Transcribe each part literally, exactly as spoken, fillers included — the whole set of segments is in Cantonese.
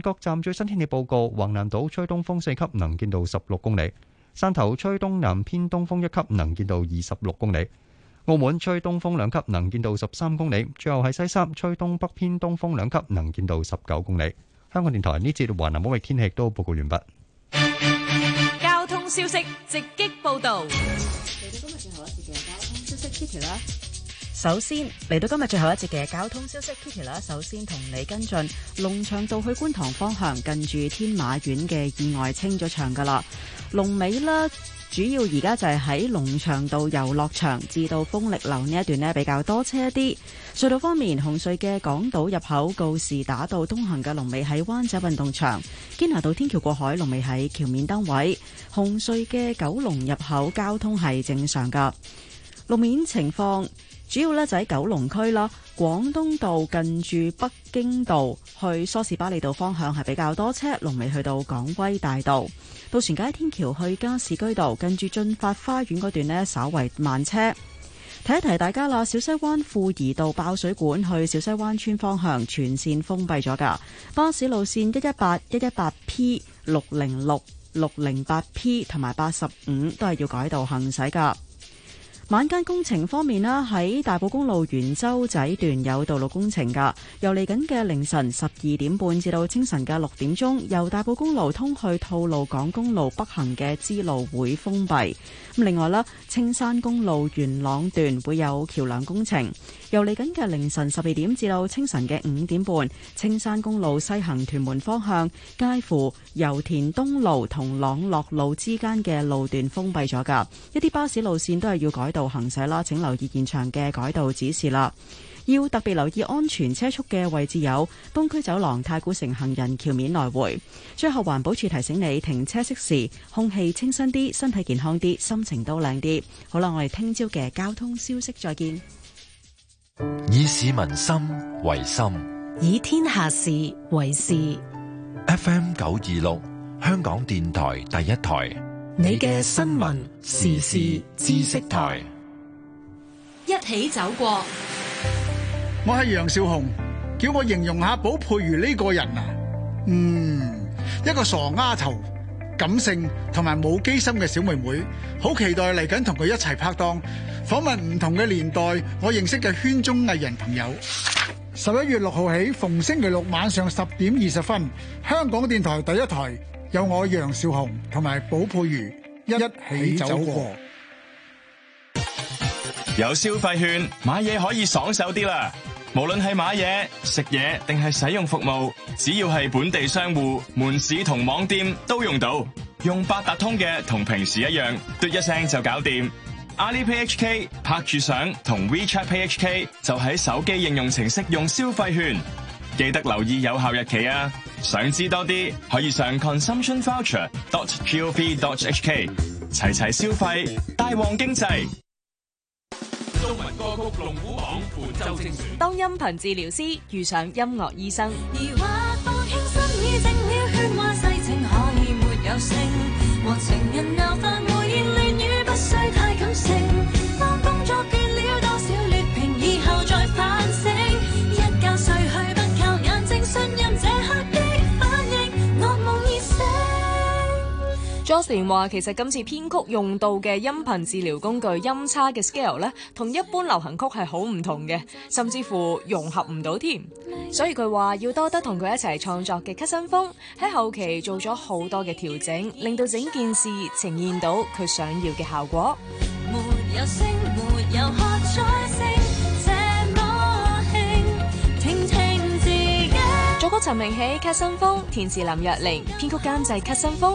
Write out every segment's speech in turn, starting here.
各站最新天氣報告：橫瀾島吹東風四級，能見度十六公里；汕頭吹東南偏東風一級，能見度二十六公里；澳門吹東風兩級，能見度十三公里；最後係西沙吹東北偏東風兩級，能見度十九公里。香港電台呢節橫瀾島域天氣都報告完畢。 交通消息直擊報導。 首先嚟到今日最後一節嘅交通消息 Kitty 啦，首先同你跟進龍翔道去觀塘方向近住天馬苑嘅意外清咗場噶啦，龍尾啦主要而家就係喺龍翔道遊樂場至到豐力樓呢一段呢比較多車一啲。隧道方面，紅隧嘅港島入口告士打道東行嘅龍尾喺灣仔運動場，堅拿道天橋過海龍尾喺橋面燈位，紅隧嘅九龍入口交通係正常噶。路面情況主要咧就喺九龍區啦，廣東道近住北京道去梳士巴利道方向係比較多車，龍尾去到港威大道。渡船街天橋去加士居道近住駿發花園嗰段呢稍為慢車。提一提大家啦，小西灣富怡道爆水管去小西灣村方向全線封閉咗㗎，巴士路線一一八、一一八 P、六零六、六零八 P 同埋八十五都係要改道行駛㗎。晚間工程方面啦，喺大埔公路元洲仔段有道路工程噶，由嚟緊嘅凌晨十二點半至到清晨嘅六點鐘，由大埔公路通去吐露港公路北行嘅支路會封閉。咁另外啦，青山公路元朗段會有橋樑工程，由嚟緊嘅凌晨十二點至到清晨嘅五點半，青山公路西行屯門方向介乎油田東路同朗樂路之間嘅路段封閉咗噶，一啲巴士路線都係要改道行駛啦，請留意現場嘅改道指示啦。要特別留意安全車速嘅位置有東區走廊、太古城行人橋面來回。最後環保署提醒你停車熄匙，空氣清新啲，身體健康啲，心情都靚啲。好啦，我哋聽朝嘅交通消息再見。 以市民心為心， 以天下事為事。 F M 九二六香港電台第一台， 你嘅新聞時事知識台，一起走過。 我係楊少雄，叫我形容下寶佩如呢個人啊，嗯，一個傻丫頭，感性同埋冇機心嘅小妹妹，好期待嚟緊同佢一齊拍檔，訪問唔同嘅年代我認識嘅圈中藝人朋友。十一月六號起，逢星期六晚上十點二十分，香港電台第一台有我楊少雄同埋寶佩如一起走過。 有消費券買嘢可以爽手啲啦！無論係買嘢、食嘢定係使用服務，只要係本地商戶、門市同網店都用到。用八達通嘅同平時一樣，嘟一聲就搞掂。Alipay H K 拍住相同 WeChat Pay H K 就喺手機應用程式用消費券，記得留意有效日期啊！想知多啲，可以上 consumption voucher dot gov dot h k 齊齊消費，大旺經濟。 中文歌曲龍虎榜本周精選。 當音頻治療師遇上音樂醫生， 疑惑放輕心已靜了，喧嘩世情可以沒有聲，和情人鬧翻胡言亂語不需太感性，當工作倦了多少劣評以後再反省，一覺睡去不靠眼睛，信任這刻的反應，惡夢已醒。 Jocelyn 話其實今次編曲用到嘅音頻治療工具音叉嘅 scale 咧，同一般流行曲係好唔同嘅，甚至乎融合唔到添。所以佢話要多得同佢一齊創作嘅 Cousin 風喺後期做咗好多嘅調整，令到整件事呈現到佢想要嘅效果。 沒有聲，沒有喝彩聲，這麼輕，聽聽自己。 作曲陳明喜 Cousin 風，填詞林若玲，編曲監製 Cousin 風。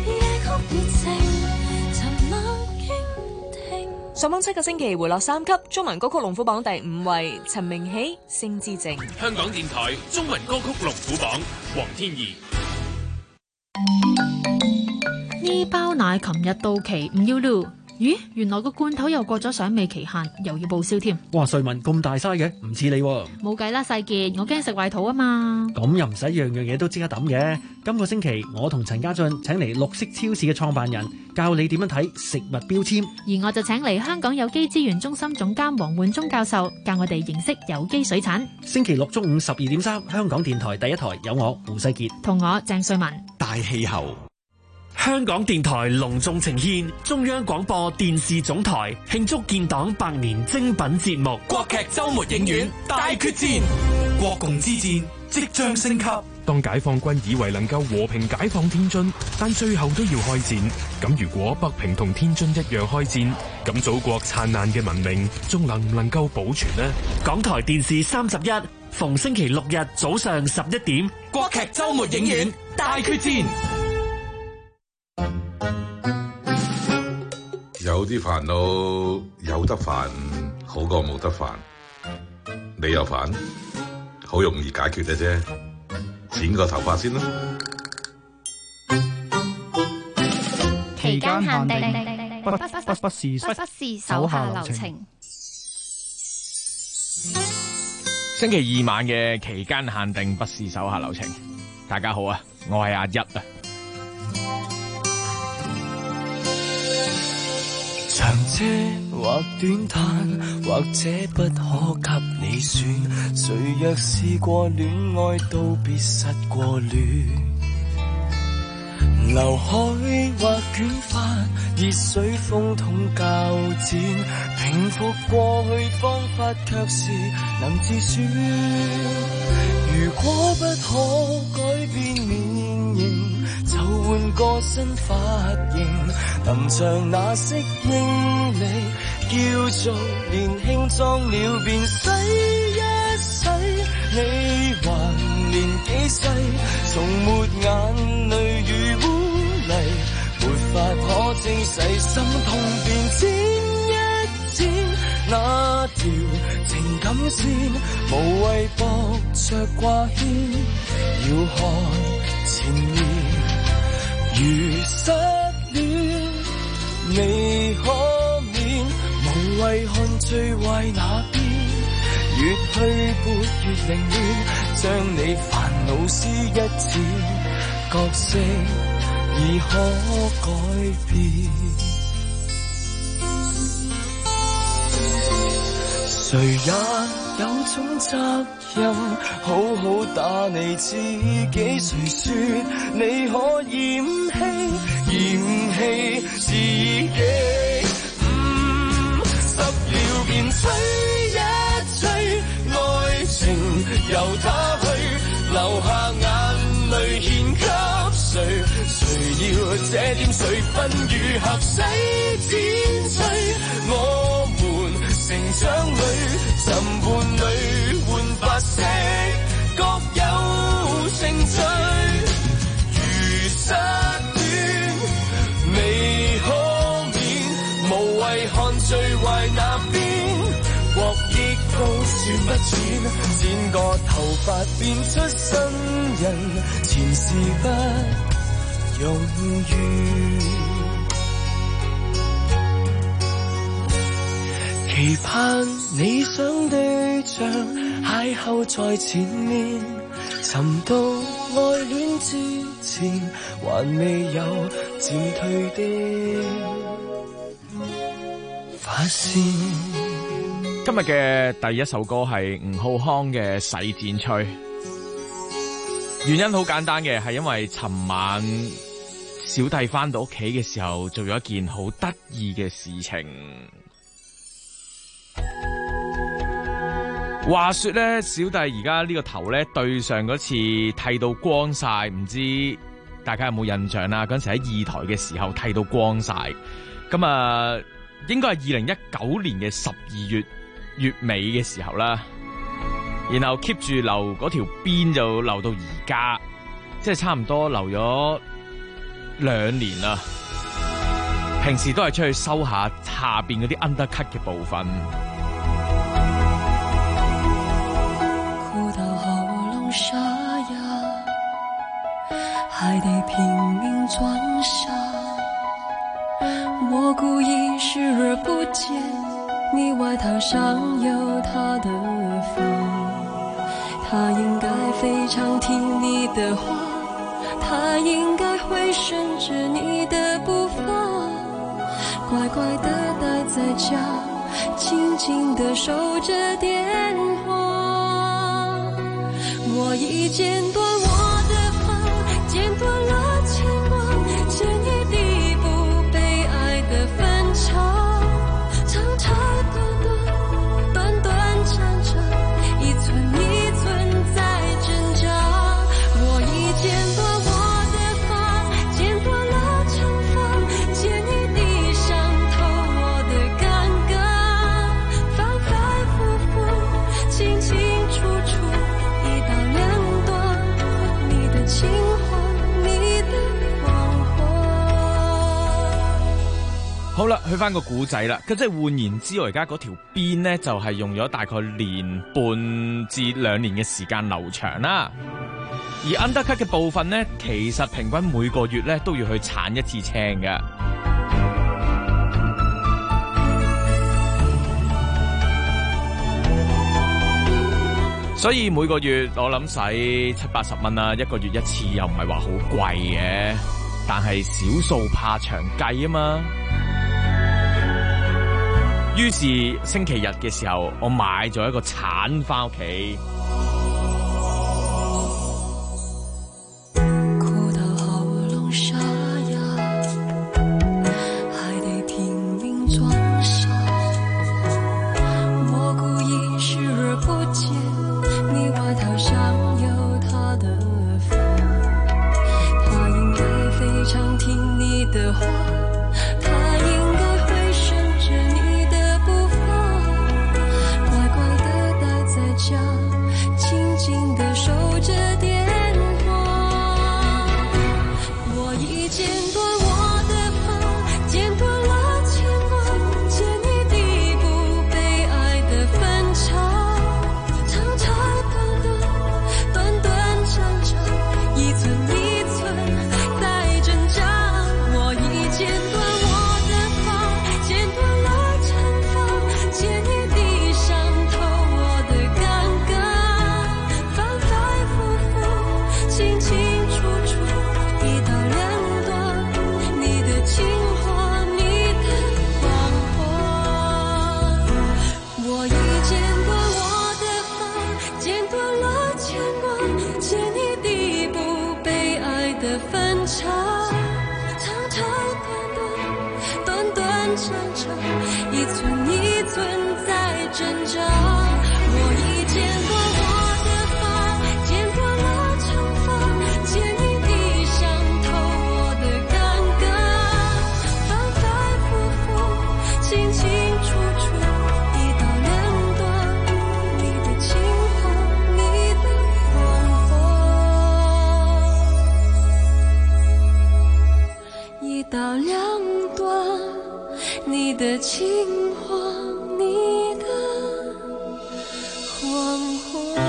上榜七個星期回落三級，中文歌曲龍虎榜第五位，陳明喜《星之靜》。 香港電台中文歌曲龍虎榜，黃天怡。 呢包奶琴日到期唔要嚕， 咦，原來個罐頭又過咗賞味期限，又要報銷添。 哇，瑞文咁大嘥嘅，唔似你喎。 冇計啦，世杰，我驚食壞肚啊嘛。 咁又唔使樣樣嘢都即刻抌嘅。今個星期我同陳家俊請嚟綠色超市嘅創辦人，教你點樣睇食物標籤。 而我就請嚟香港有機資源中心總監黃煥忠教授，教我哋認識有機水產。 星期六中午十二點三，香港電台第一台有我胡世杰同我鄭瑞文。 大氣候。 香港電台隆重呈獻中央廣播電視總台慶祝建黨百年精品節目國劇周末影院大決戰，國共之戰即將升級。 當解放軍以為能夠和平解放天津，但最後都要開戰。咁如果北平同天津一樣開戰，咁祖國燦爛嘅文明仲能唔能夠保存呢？ 港台電視三十一，逢星期六日早上十一點， 國劇周末影院大決戰。 有啲煩惱有得煩，好過冇得煩。你又煩，好容易解決嘅啫，剪個頭髮先啦。 期間限定，不不不不是不是手下留情。 星期二晚嘅期間限定，不是手下留情。大家好啊，我係阿一啊。 長嗟或短嘆，或者不可給你選。誰若試過戀愛，都必失過戀。劉海或捲髮，熱水風筒較剪，平復過去方法卻是能自選。如果不可改變面型，就換個新髮型，臨場那適應力，叫做年輕裝了便洗一洗。你還年紀細，從沒眼淚與污泥，沒法可證實，心痛便剪一剪那條情感線，無謂駁着掛牽，要看前面。如失戀未可免，無謂看最壞那邊，越去撥越凌亂，將你煩惱撕一剪，角色已可改變。誰也有種責任，好好打你自己。誰說你可嫌棄嫌棄自己？嗯，濕了便吹一吹，愛情由他去，留下眼淚獻給誰？誰要這點水分如合洗剪碎？我們成長裏尋伴侶換髮色，各有情緒。如失戀未可免，無謂看最壞那邊，獲益都算不淺，剪個頭髮變出新人，前事不容易。期盼理想對象邂逅在前面，尋到愛戀之前，還未有漸退的髮線。 今日嘅第一首歌係吳浩康嘅《洗剪吹》，原因好簡單嘅，係因為尋晚小弟翻到屋企嘅時候，做咗一件好得意嘅事情。話說咧，小弟而家呢個頭咧，對上嗰次剃到光晒，唔知大家有冇印象啦？嗰陣時喺二台嘅時候剃到光晒，咁啊，應該係二零一九年嘅十二月月尾嘅時候啦。然後 keep 住留嗰條辮就留到而家，即係差唔多留咗兩年啦。平時都係出去收下下邊嗰啲 undercut 嘅部分。 沙啞，海底拼命裝傻，我我故意视而不见，你外套上有他的风，他应该非常听你的话，他应该会顺着你的步伐，乖乖地待在家，静静地守着电话。我已剪断我的发，剪断了牵挂，剪一地不被爱的分岔，长长短短，短短长长，一寸一寸在挣扎。我已剪断我的发，剪断了长发，剪一地伤透我的尴尬，反反复复，清清楚楚，一刀两断，你的情话，你的谎话。 好啦，去翻個古仔啦，咁即係換言之，我而家嗰條辮呢，就係用咗大概年半至兩年嘅時間留長啦。而 undercut 嘅部分呢，其實平均每個月呢都要去鏟一次青嘅。所以每個月我諗使七八十蚊啦，一個月一次又唔係話好貴嘅，但係少數怕長計啊嘛。於是星期日嘅時候，我買咗一個鏟返屋企。 哭到喉嚨沙啞，還得拼命裝傻。我故意視而不見，你外套上有他的風，他應該非常聽你的話，他應該會順着你的步伐，乖乖地待在家，靜靜地守着電話。我已剪斷我的發，剪斷了牽掛，剪一地不被愛的分岔，長長短短，短短長長，一寸一寸在掙扎。我已剪斷我的發，剪斷了長髮，剪一地傷透我的尷尬，反反复复，清清楚楚，一刀兩斷，你的情話，你的謊話。我已剪斷我的發，剪斷了牽掛，剪一地不被愛的分岔，長長短短，短短長長，一寸一寸在掙扎。我已剪斷我的發，剪斷了長髮，剪一地傷透我的尷尬，反反复复，清清楚楚，一刀兩斷，你的情話，你的謊話。一刀兩斷，你的情話，你的謊話。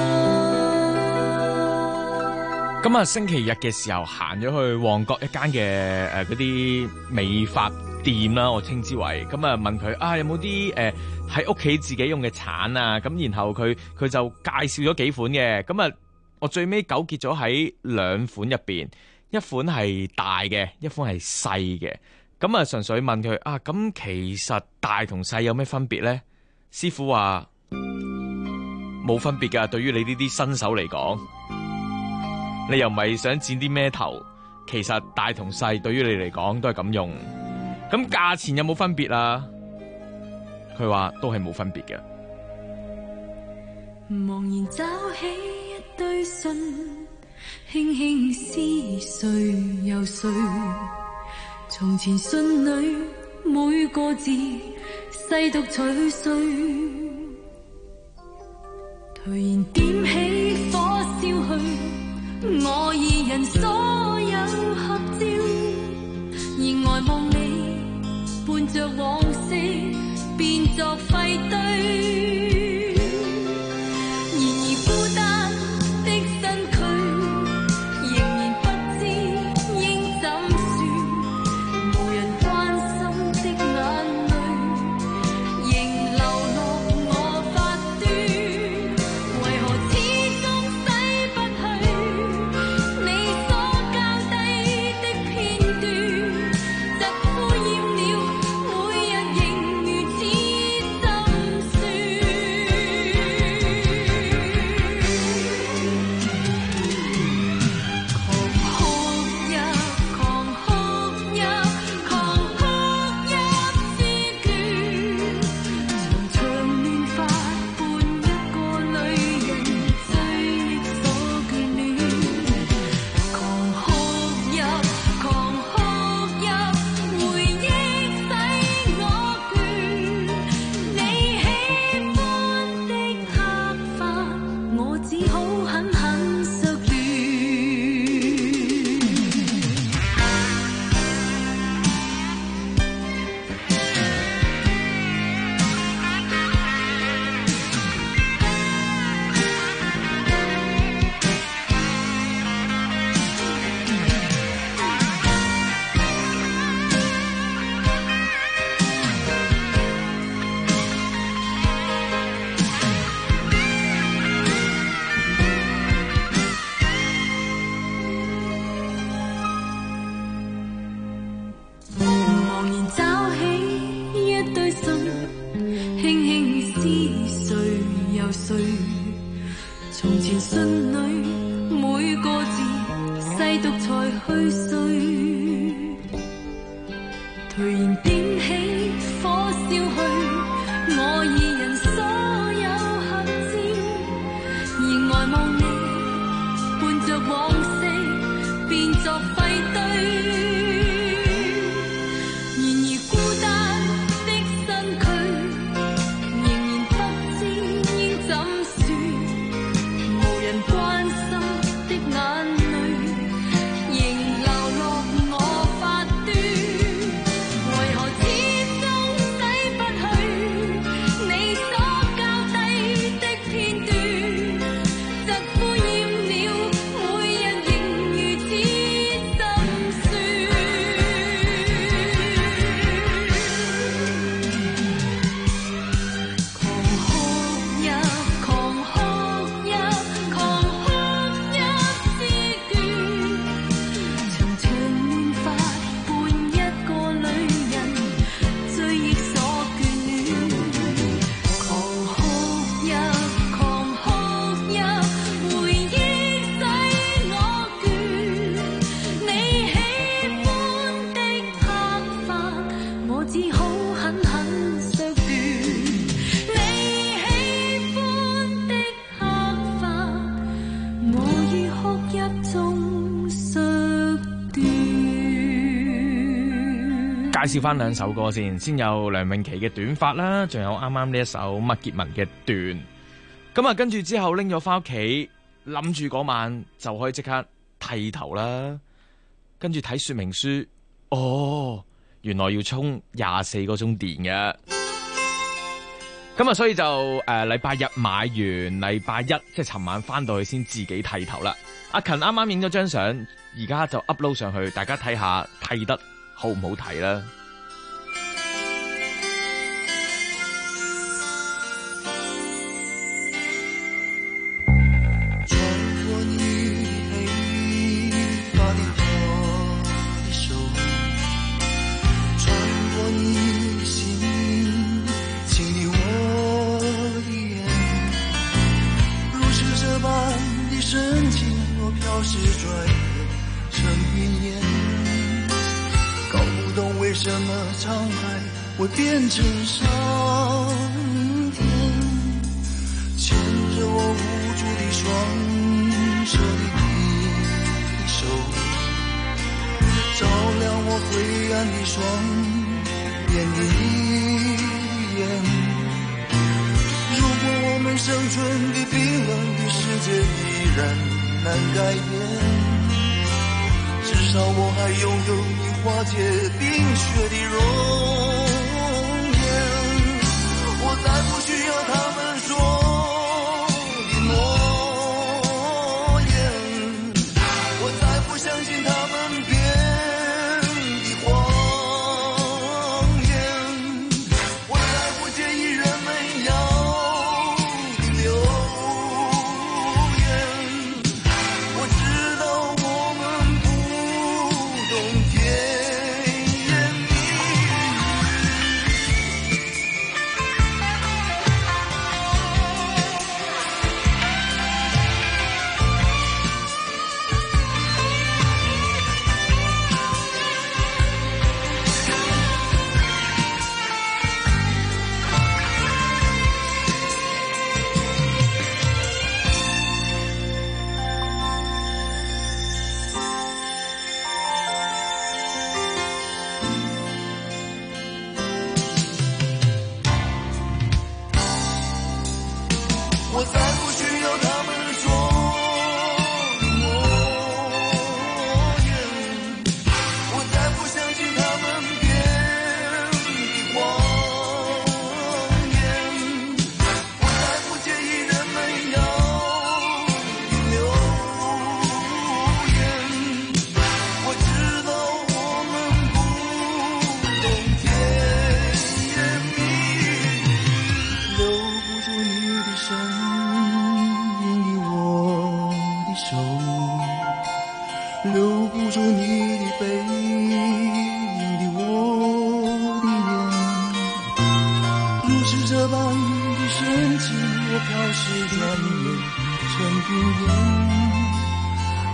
咁啊，星期日嘅時候行咗去旺角一間嘅誒嗰啲美髮店啦，我稱之為。咁啊問佢啊有冇啲誒喺屋企自己用嘅鏟啊？咁然後佢佢就介紹咗幾款嘅。咁啊我最尾糾結咗喺兩款入邊，一款係大嘅，一款係細嘅。咁啊純粹問佢啊，咁其實大同細有咩分別呢？師傅話冇分別㗎，對於你呢啲新手嚟講。你又唔係想剪啲咩頭，其實大同細對於你嚟講都係咁用。咁價錢有冇分別啊？佢話都係冇分別嘅。 茫然找起一堆信，輕輕撕碎又碎。從前信裏每個字細讀碎碎，突然點起火燒去我二人所有合照，而呆望你伴着往昔變作廢堆，然而孤單的身軀仍然不知應怎算，無人關心的唯獨才去睡，突然點起火燒去我二人所有合照，仍呆望你伴着往昔變作廢堆。 介紹翻兩首歌先，先有梁詠琪嘅短髮啦，仲有啱啱呢一首麥潔文嘅斷。咁啊，跟住之後拎咗翻屋企，諗住嗰晚就可以即刻剃頭啦。跟住睇說明書，哦，原來要充廿四個鐘電嘅。咁啊，所以就誒禮拜日買完，禮拜一即係尋晚翻到去先自己剃頭啦。阿勤啱啱影咗張相，而家就 upload 上去，大家睇下剃得好唔好睇啦？ 穿過你黑髮的我的手，穿過你心情的我的眼，如是這般的深情，若飄逝轉眼成雲煙。為什麼滄海會變成桑田？牽着我無助的雙手的你手，照亮我灰暗的雙眼的你眼。如果我們生存的冰冷的世界依然難改變，至少我還擁有你化解冰雪的容顏，我再不需要他們說的諾言，我再不相信他們編的謊言，我再不介意人們要的流言，我知道我們不懂甜。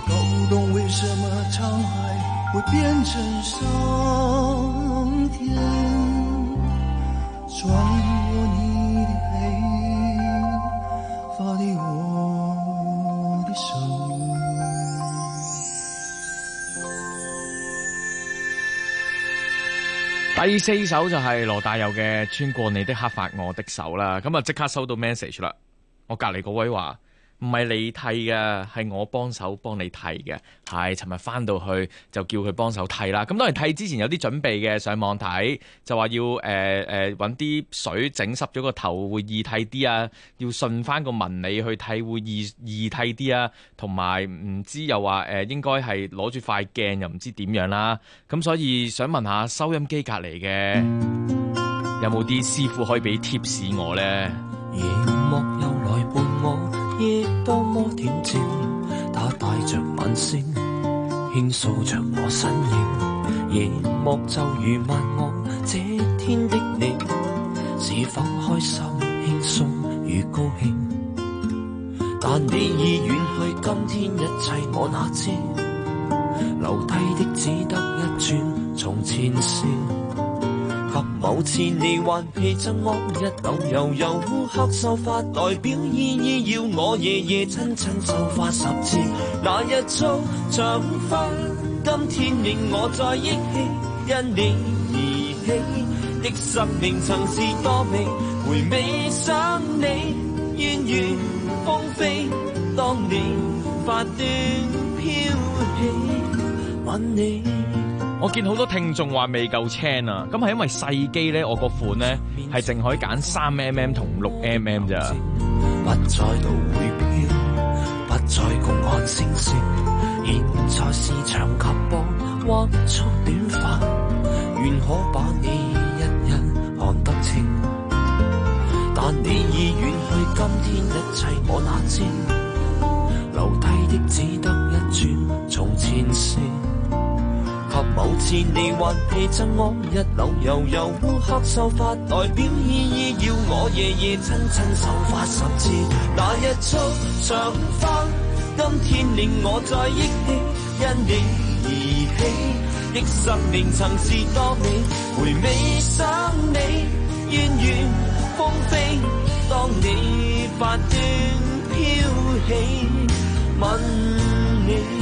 搞不懂为什么沧海会变成桑田，穿过你的黑，发给我的声音。 第四首就係羅大佑嘅《穿過你的黑發我的手》啦，咁啊即刻收到 message 啦，我隔離嗰位話唔係你剃嘅，係我幫手幫你剃嘅。係，尋日翻到去就叫佢幫手剃啦。咁當然剃之前有啲準備嘅，上網睇就話要誒誒揾啲水整濕咗個頭會易剃啲啊，要順翻個紋理去剃會易易剃啲啊，同埋唔知又話誒、呃、應該係攞住塊鏡又唔知點樣啦。咁所以想問下收音機隔離嘅有冇啲師傅可以俾貼士我呢？ 夜幕又來伴我，亦多麼恬靜，它帶着晚星，輕掃着我身影。夜幕就如問我，這天的你是否開心、輕鬆與高興？但你已遠去，今天一切我哪知？留低的只得一串從前事。及某次你還披着惡日流悠悠烏黑秀髮，代表意義要我夜夜親親繡花十字。那日束長花，今天令我再憶起，因你而起的生命曾是多美。回味想你，遠遠風飛，當你發端飄起，吻你。 我見好多聽眾話未夠青啊，咁係因為細機咧，我個款咧係淨可以揀三 mm 同六 mm 咋。 不再度會飄，不再共看星星，現在是長及波，或束短髮，願可把你一人看得清。但你已遠去，今天一切我哪知？留低的只得一串從前事。及某次你還披着我日流悠悠烏黑秀髮，代表意義要我夜夜親親繡花十字。那日束長花，今天令我再憶起，因你而起的生命曾是多美。回味想你，遠遠風飛，當你發端飄起，吻你。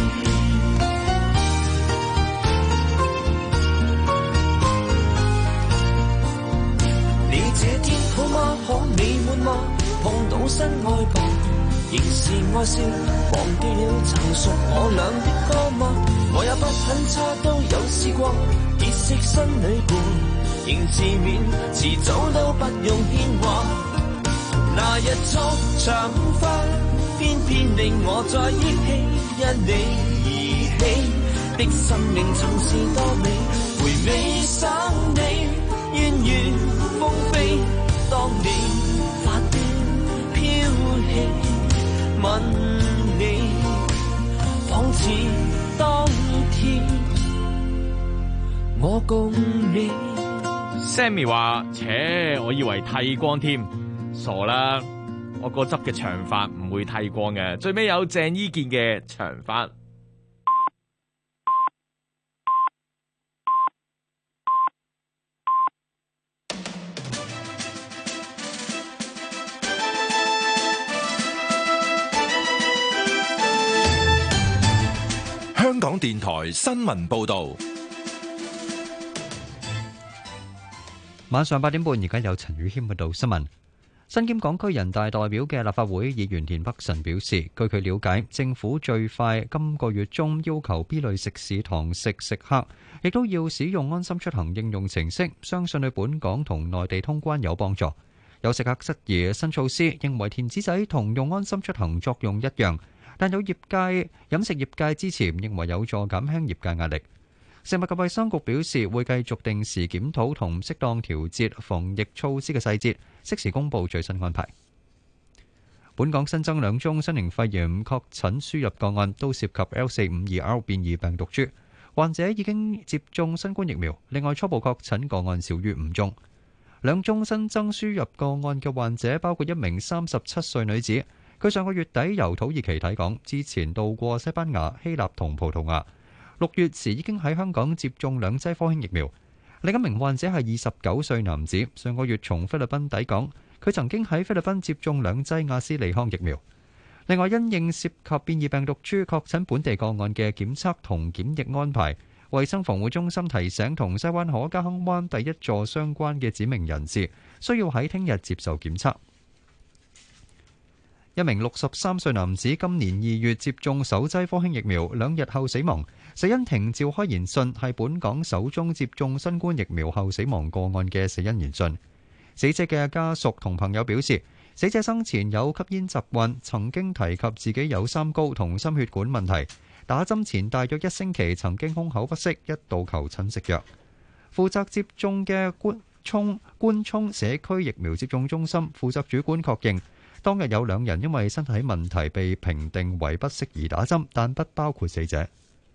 這天好嗎？可美滿嗎？碰到新愛吧，仍是愛笑，忘記了曾屬我倆的歌嗎？我也不很差，都有試過結識新女伴，仍自勉，遲早都不用牽掛。那日束長花，偏偏令我再憶起，因你而起的生命曾是多美。回味想你，遠遠風飛，當你發端飄起，吻你，仿似當天我共你。 Sammy 話：切，我以為剃光添，傻啦！我個執嘅長髮唔會剃光嘅。最尾有鄭伊健嘅長髮。 香港電台新聞報道， 晚上八點半，而家有陳宇謙報道新聞。身兼港區人大代表嘅立法會議員田北辰表示，據佢了解，政府最快今個月中要求 B 類食肆堂食食客亦都要使用安心出行應用程式，相信對本港同內地通關有幫助。有食客質疑新措施，認為填紙仔同用安心出行作用一樣。但有業界飲食業界支持，認為有助減輕業界壓力。食物及衛生局表示，會繼續定時檢討同適當調節防疫措施嘅細節，適時公佈最新安排。本港新增兩宗新型肺炎確診輸入個案，都涉及 L 四五二 R 變異病毒株，患者已經接種新冠疫苗。另外，初步確診個案少於五宗。兩宗新增輸入個案嘅患者包括一名三十七歲女子， 佢上個月底由土耳其抵港，之前到過西班牙、希臘同葡萄牙。六月時已經喺香港接種兩劑科興疫苗。另一名患者係二十九歲男子，上個月從菲律賓抵港，佢曾經喺菲律賓接種兩劑亞斯利康疫苗。另外，因應涉及變異病毒株確診本地個案嘅檢測同檢疫安排，衛生防護中心提醒同西灣河嘉亨灣第一座相關嘅指明人士，需要喺聽日接受檢測。一名六十三歲男子今年二月接種首劑科興疫苗，兩日後死亡，死因庭召開研訊，係本港首宗接種新冠疫苗後死亡個案嘅死因研訊。死者嘅家屬同朋友表示，死者生前有吸煙習慣，曾經提及自己有三高同心血管問題。打針前大約一星期曾經胸口不適，一度求診食藥。負責接種嘅官涌官涌社區疫苗接種中心負責主管確認，當日有兩人因為身體問題被評定為不適宜打針，但不包括死者。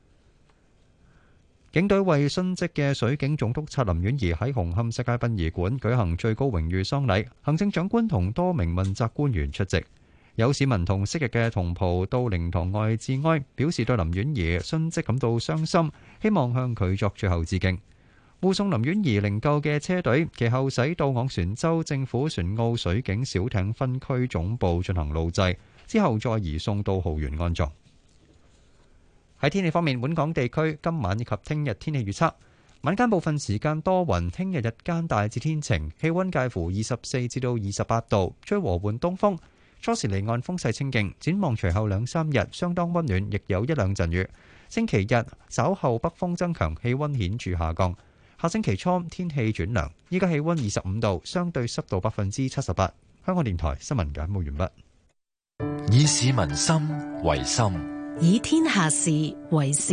警隊為殉職嘅水警總督察林婉儀喺紅磡世界殯儀館舉行最高榮譽喪禮，行政長官同多名問責官員出席。有市民同昔日嘅同袍到靈堂外致哀，表示對林婉儀殉職感到傷心，希望向佢作最後致敬。護送林婉儀靈柩嘅車隊其後駛到昂船洲政府船澳水警小艇分區總部進行路祭，之後再移送到浩園安葬。喺天氣方面，本港地區今晚以及聽日天氣預測：晚間部分時間多雲，聽日日間大致天晴，氣溫介乎二十四至到二十八度，吹和緩東風。初時離岸風勢清勁，展望隨後兩三日相當溫暖，亦有一兩陣雨。星期日稍後北風增強，氣溫顯著下降。下星期初天氣轉涼，依家氣溫二十五度，相對濕度百分之七十八。香港電台新聞簡報完畢。 以市民心為心， 以天下事為事。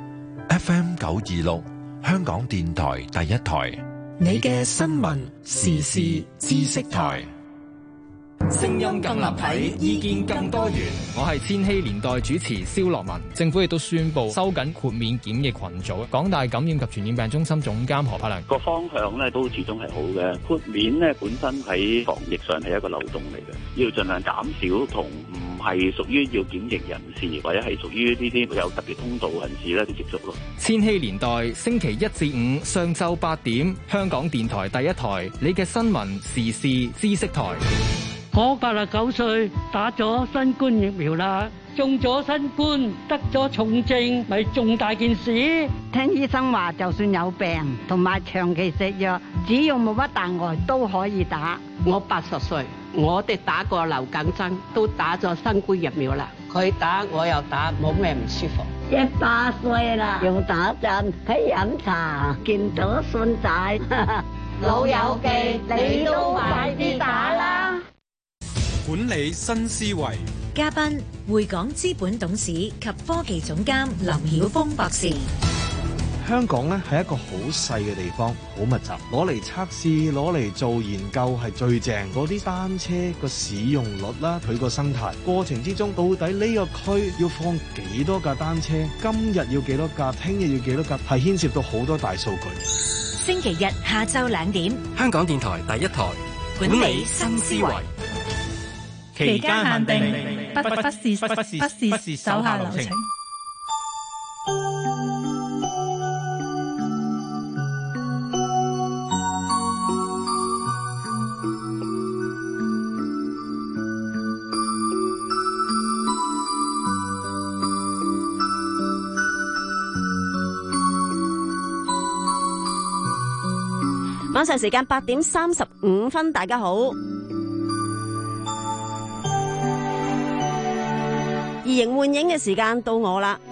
F M 九二六，香港電台第一台， 你嘅新聞時事知識台。 聲音更立體，意見更多元。我係千禧年代主持蕭樂文。政府亦都宣布收緊豁免檢疫群組。港大感染及傳染病中心總監何柏良， 個方向咧都始終係好嘅。豁免咧本身喺防疫上係一個漏洞嚟嘅，要盡量減少同唔係屬於要檢疫人士或者係屬於呢啲有特別通道人士咧嘅接觸咯。 千禧年代星期一至五上晝八點，香港電台第一台，你嘅新聞時事知識台。 我八十九歲，打咗新冠疫苗啦，中咗新冠，得咗重症，咪重大件事。 聽醫生話，就算有病同埋長期食藥，只要冇乜大礙都可以打。 我八十歲，我哋打過流感針，都打咗新冠疫苗啦。佢打我又打，冇咩唔舒服。 一百歲啦，又打針，喺飲茶，見到孫仔， 老友記，你都快啲打啦！ 管理新思維， 嘉賓匯港資本董事及科技總監林曉峰博士。 香港咧係一個好細嘅地方，好密集，攞嚟測試，攞嚟做研究係最正。嗰啲單車個使用率啦，佢個生態過程之中，到底呢個區要放幾多架單車？今日要幾多架？聽日要幾多架？係牽涉到好多大數據。 星期日下晝兩點， 香港電台第一台管理新思維。 期間限定，不不不是不不是不是手下留情。 晚上時間八點三十五分，大家好。移形換影嘅時間到我啦。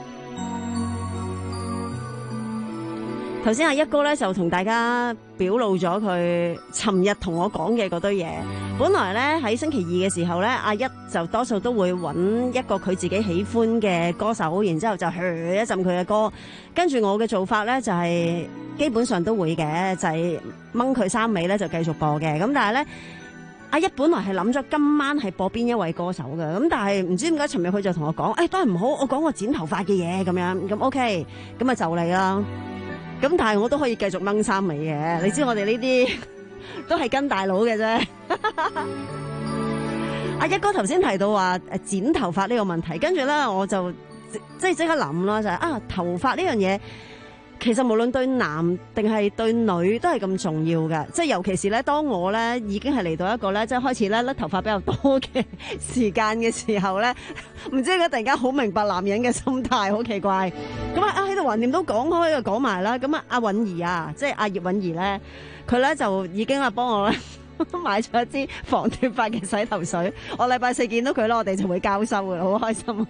頭先阿一哥咧就同大家表露咗佢尋日同我講嘅嗰堆嘢。本來咧喺星期二嘅時候咧，阿一就多數都會揾一個佢自己喜歡嘅歌手，然之後就噓一陣佢嘅歌。跟住我嘅做法咧就係、是、基本上都會嘅，就係掹佢衫尾咧就繼續播嘅。咁但係咧。阿一本來係諗咗今晚係播邊一位歌手嘅，咁但係唔知點解尋日佢就同我講，誒、哎、都係唔好，我講我剪頭髮嘅嘢咁樣，咁 OK，咁啊就嚟啦。咁但係我都可以繼續掹衫尾嘅，你知我哋呢啲都係跟大佬嘅啫。 阿一哥頭先提到話誒剪頭髮呢個問題，跟住咧我就即係即刻諗啦，就係、是、啊頭髮呢樣嘢。其實無論對男定係對女都係咁重要嘅，即係尤其是咧，當我咧已經係嚟到一個咧，即係開始咧甩頭髮比較多嘅時間嘅時候咧，唔知點解突然間好明白男人嘅心態，好奇怪。咁啊啊喺度橫掂都講開就講埋啦。咁啊阿允兒啊，即係阿葉允兒咧，佢咧就已經啊幫我咧買咗一支防脫髮嘅洗頭水。我禮拜四見到佢啦，我哋就會交收嘅，好開心。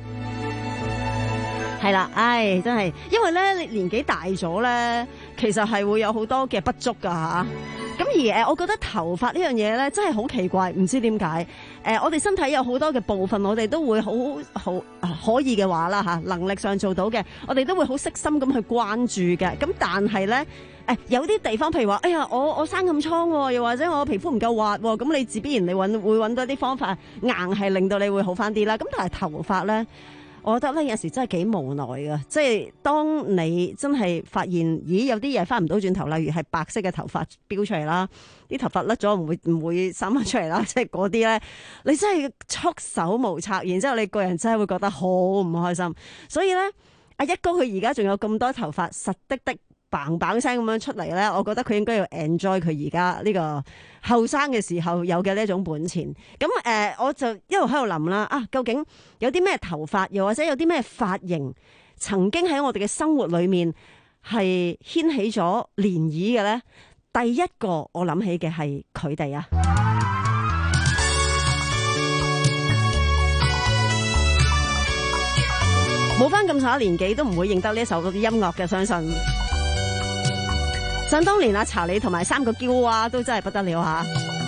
係啦，唉，真係，因為咧你年紀大咗咧，其實係會有好多嘅不足噶吓。咁而誒，我覺得頭髮呢樣嘢咧，真係好奇怪，唔知點解。誒，我哋身體有好多嘅部分，我哋都會好好可以嘅話啦吓，能力上做到嘅，我哋都會好悉心咁去關注嘅。咁但係咧，誒有啲地方，譬如話，哎呀，我我生暗瘡，又或者我皮膚唔夠滑，咁你自必然你揾會揾到啲方法，硬係令到你會好翻啲啦。咁但係頭髮咧。我覺得咧有時真係幾無奈㗎，即係當你真係發現，咦有啲嘢翻唔到轉頭，例如係白色嘅頭髮飆出嚟啦，啲頭髮甩咗唔會唔會生翻出嚟啦，即係嗰啲咧，你真係束手無策，然之後你個人真係會覺得好唔開心。所以咧，阿一哥佢而家仲有咁多頭髮實的的嘭嘭聲咁樣出嚟咧，我覺得佢應該要 enjoy 佢而家呢個後生嘅時候有嘅呢一種本錢。咁誒、呃，我就一路喺度諗啦，啊，究竟有啲咩頭髮，又或者有啲咩髮型，曾經喺我哋嘅生活裏面係掀起咗漣漪嘅咧？第一個我諗起嘅係佢哋啊，冇翻咁上下年紀都唔會認得呢一首音樂嘅，相信。想當年阿查理同埋三個嬌娃都真係不得了吓，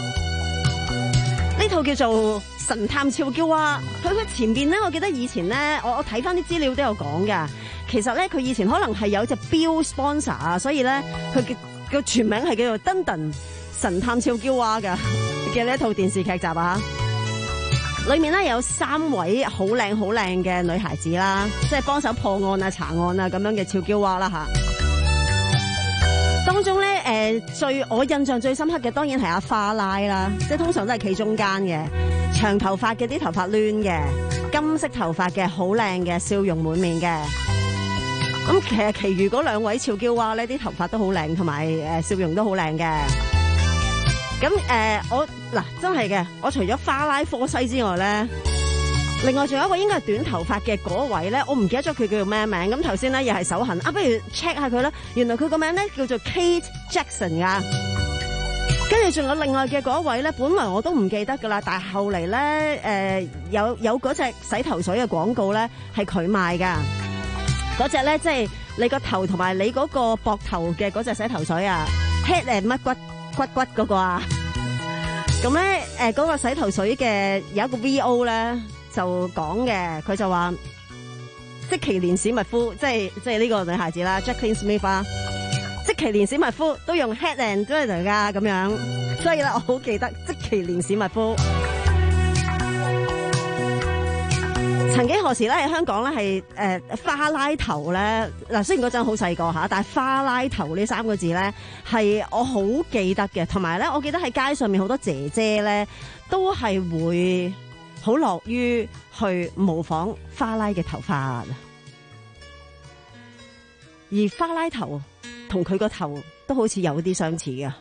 呢套叫做《神探俏嬌娃》，佢佢前邊咧，我記得以前咧，我我睇翻啲資料都有講噶。其實咧，佢以前可能係有隻錶 sponsor 啊，所以咧佢嘅個全名係叫做《登登神探俏嬌娃》噶嘅呢一套電視劇集啊。裏面咧有三位好靚好靚嘅女孩子啦，即係幫手破案啊、查案啊咁樣嘅俏嬌娃啦吓。當中咧，誒、呃、最我印象最深刻嘅，當然係阿花拉啦，即係通常都係企中間嘅，長頭髮嘅，啲頭髮攣嘅，金色頭髮嘅，好靚嘅，笑容滿面嘅。咁其實其餘嗰兩位俏嬌娃咧，啲頭髮都好靚，同埋誒笑容都好靚嘅。咁誒、呃，我嗱真係嘅，我除咗花拉科西之外咧。另外仲有一個應該係短頭髮嘅嗰位咧，我唔記得咗佢叫做咩名。咁頭先咧又係手痕啊，不如 check 下佢啦。原來佢個名咧叫做 Kate Jackson 噶。跟住仲有另外嘅嗰位咧，本來我都唔記得噶啦，但係後嚟咧，誒、呃、有有嗰隻洗頭水嘅廣告咧係佢賣噶。嗰隻咧即係你個頭同埋你嗰個膊頭嘅嗰隻洗頭水啊 ，head and 乜骨骨骨嗰個啊。咁咧誒嗰個洗頭水嘅有一個 V O 咧。就講嘅，佢就話積淇連史密夫，即係即係呢個女孩子啦 ，Jacqueline Smith 啊，積淇連史密夫都用 Head and Shoulders 噶咁樣，所以咧我好記得積淇連史密夫。曾幾何時咧喺香港咧係誒花拉頭咧嗱，雖然嗰陣好細個吓，但係花拉頭呢三個字咧係我好記得嘅，同埋咧我記得喺街上面好多姐姐咧都係會。好樂於去模仿花拉嘅頭髮，而花拉頭同佢個頭都好似有啲相似嘅。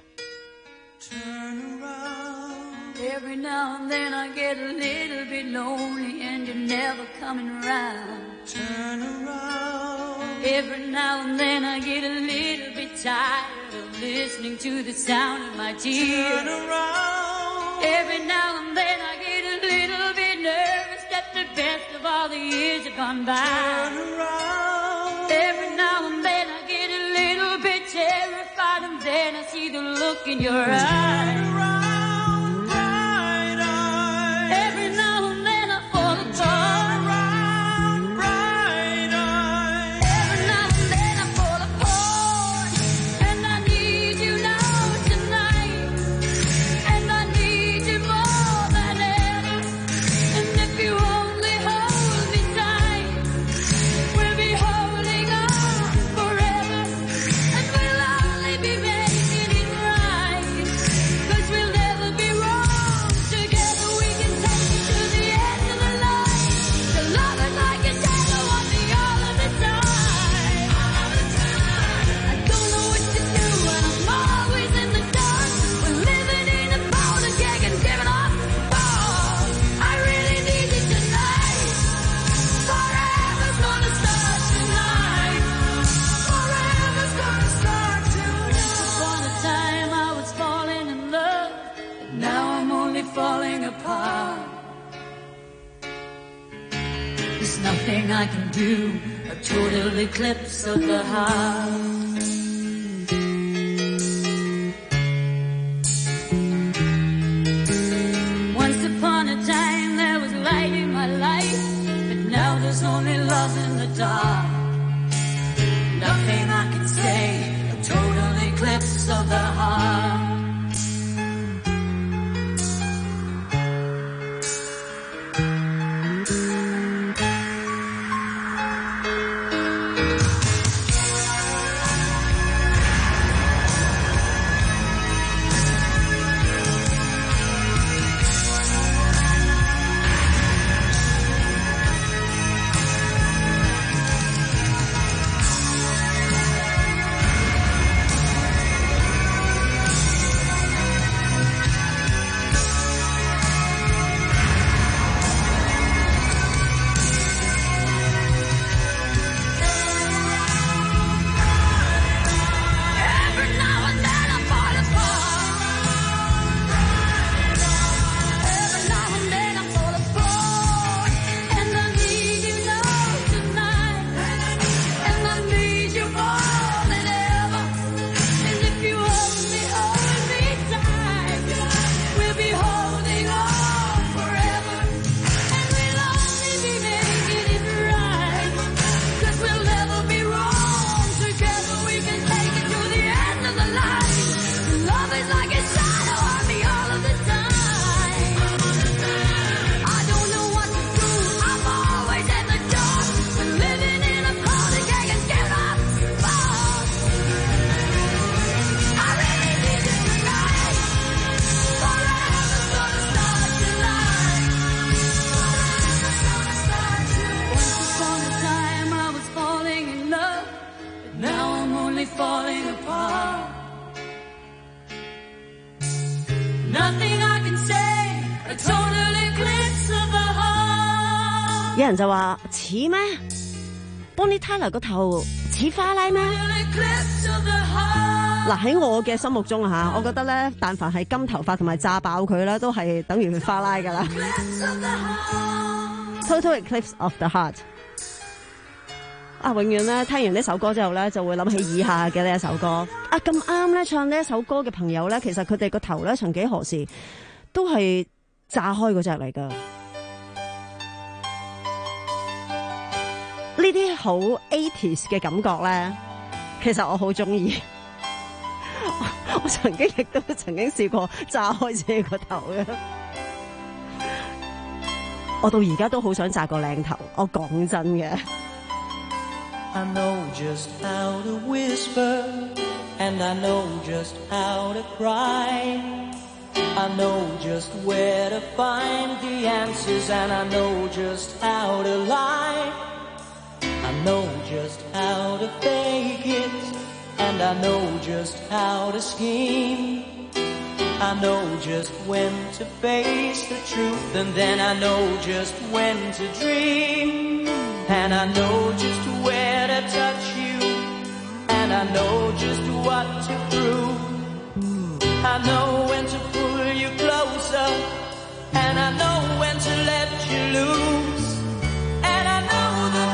The best of all the years have gone by. Turn around. Every now and then I get a little bit terrified, and then I see the look in your eyes. Turn around, bright eyes. Every now and then I fall apart. Turn around, bright eyes. Every now and then I fall apart, and I need you now tonight, and I need you more than ever. And if you Cause I can do, a total eclipse of the heart. Once upon a time there was light in my life, but now there's only love in the dark. Nothing I can say, a total eclipse of the heart. 有人就話似咩 ？Bonnie Tyler 個頭似花拉咩？嗱喺我嘅心目中嚇，我覺得咧，但凡係金頭髮同埋炸爆佢咧，都係等於花拉噶啦。Total Eclipse of the Heart 啊，永遠咧聽完呢首歌之後咧，就會諗起以下嘅呢一首歌。啊咁啱咧，唱呢一首歌嘅朋友咧，其實佢哋個頭咧，曾幾何時都係炸開嗰隻嚟噶。呢啲好 eighties 嘅感覺咧，其實我好中意。我曾經亦都曾經試過炸開自己個頭嘅，我到而家都好想炸個靚頭。我講真嘅。 I know just how to whisper, and I know just how to cry. I know just where to find the answers, and I know just how to lie.I know just how to fake it, and I know just how to scheme. I know just when to face the truth, and then I know just when to dream. And I know just where to touch you, and I know just what to prove. I know when to pull you closer, and I know when to let you loose. And I know the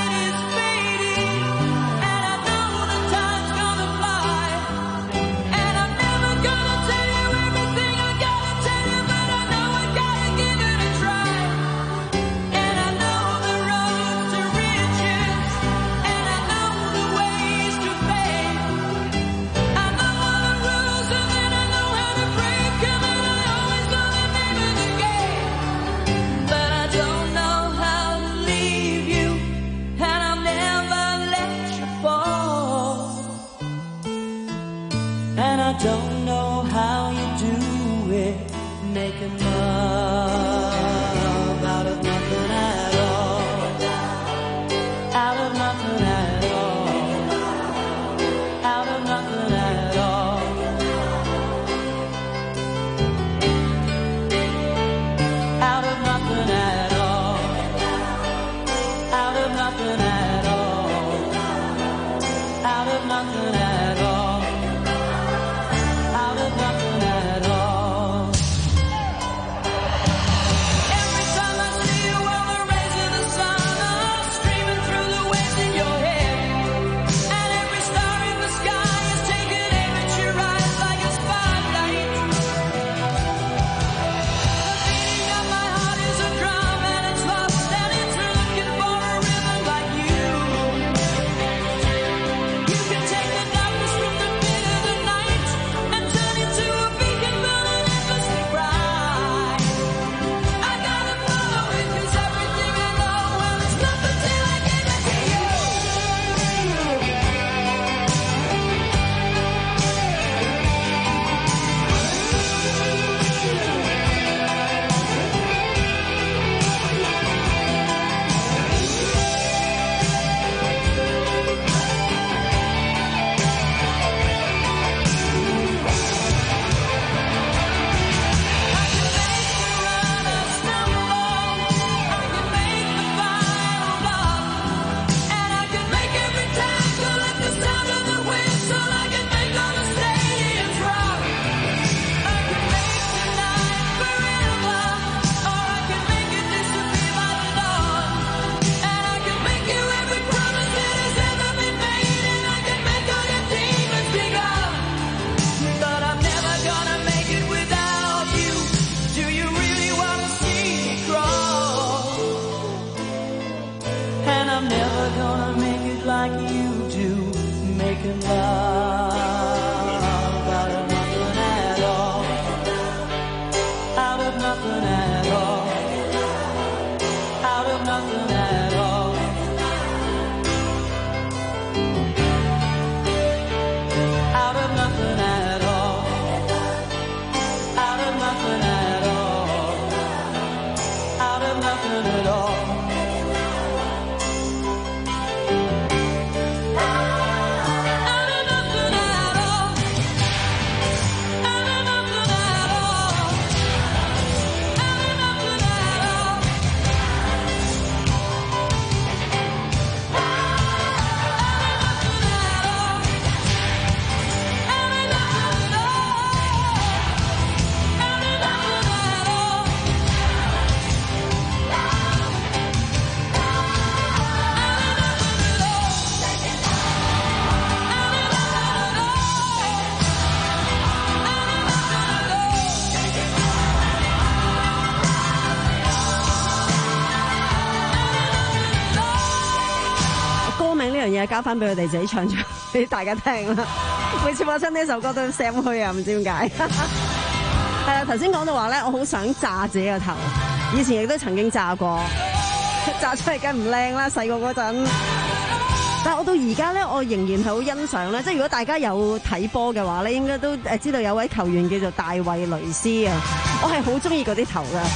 night.Don't know how you do it, making love out of nothing at all, out of nothing at all, out of nothing at all, out of nothing at all, out of nothing at all, out of nothing at all.Every time I see you, well, the rays of the sun are streaming 交翻俾佢哋自己唱出俾大家聽啦。每次播親呢首歌都聲虛啊，唔知點解。係啊，頭先講到話咧，我好想炸自己個頭，以前亦都曾經炸過，炸出嚟梗唔靚啦，細個嗰陣。但係我到而家咧，我仍然係好欣賞咧。即係如果大家有睇波嘅話咧，應該都誒知道有位球員叫做大衛雷斯啊，我係好中意嗰啲頭噶。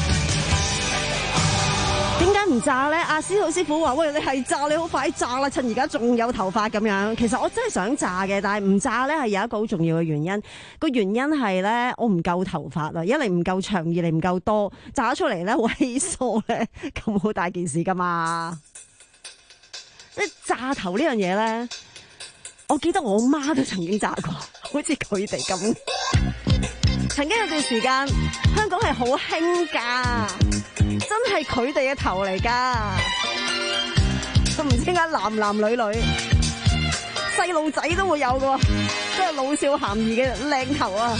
點解唔炸咧？阿司徒師傅話：喂，你係炸，你好快炸啦！趁而家仲有頭髮咁樣。其實我真係想炸嘅，但係唔炸咧係有一個好重要嘅原因。個原因係咧，我唔夠頭髮啊！一嚟唔夠長，二嚟唔夠多，炸出嚟咧好稀疏咧，咁好大件事噶嘛。即係炸頭呢樣嘢咧，我記得我媽都曾經炸過，好似佢哋咁。曾經有段時間，香港係好興㗎，真係佢哋嘅頭嚟㗎。都唔知點解男男女女、細路仔都會有㗎，都係老少咸宜嘅靚頭啊！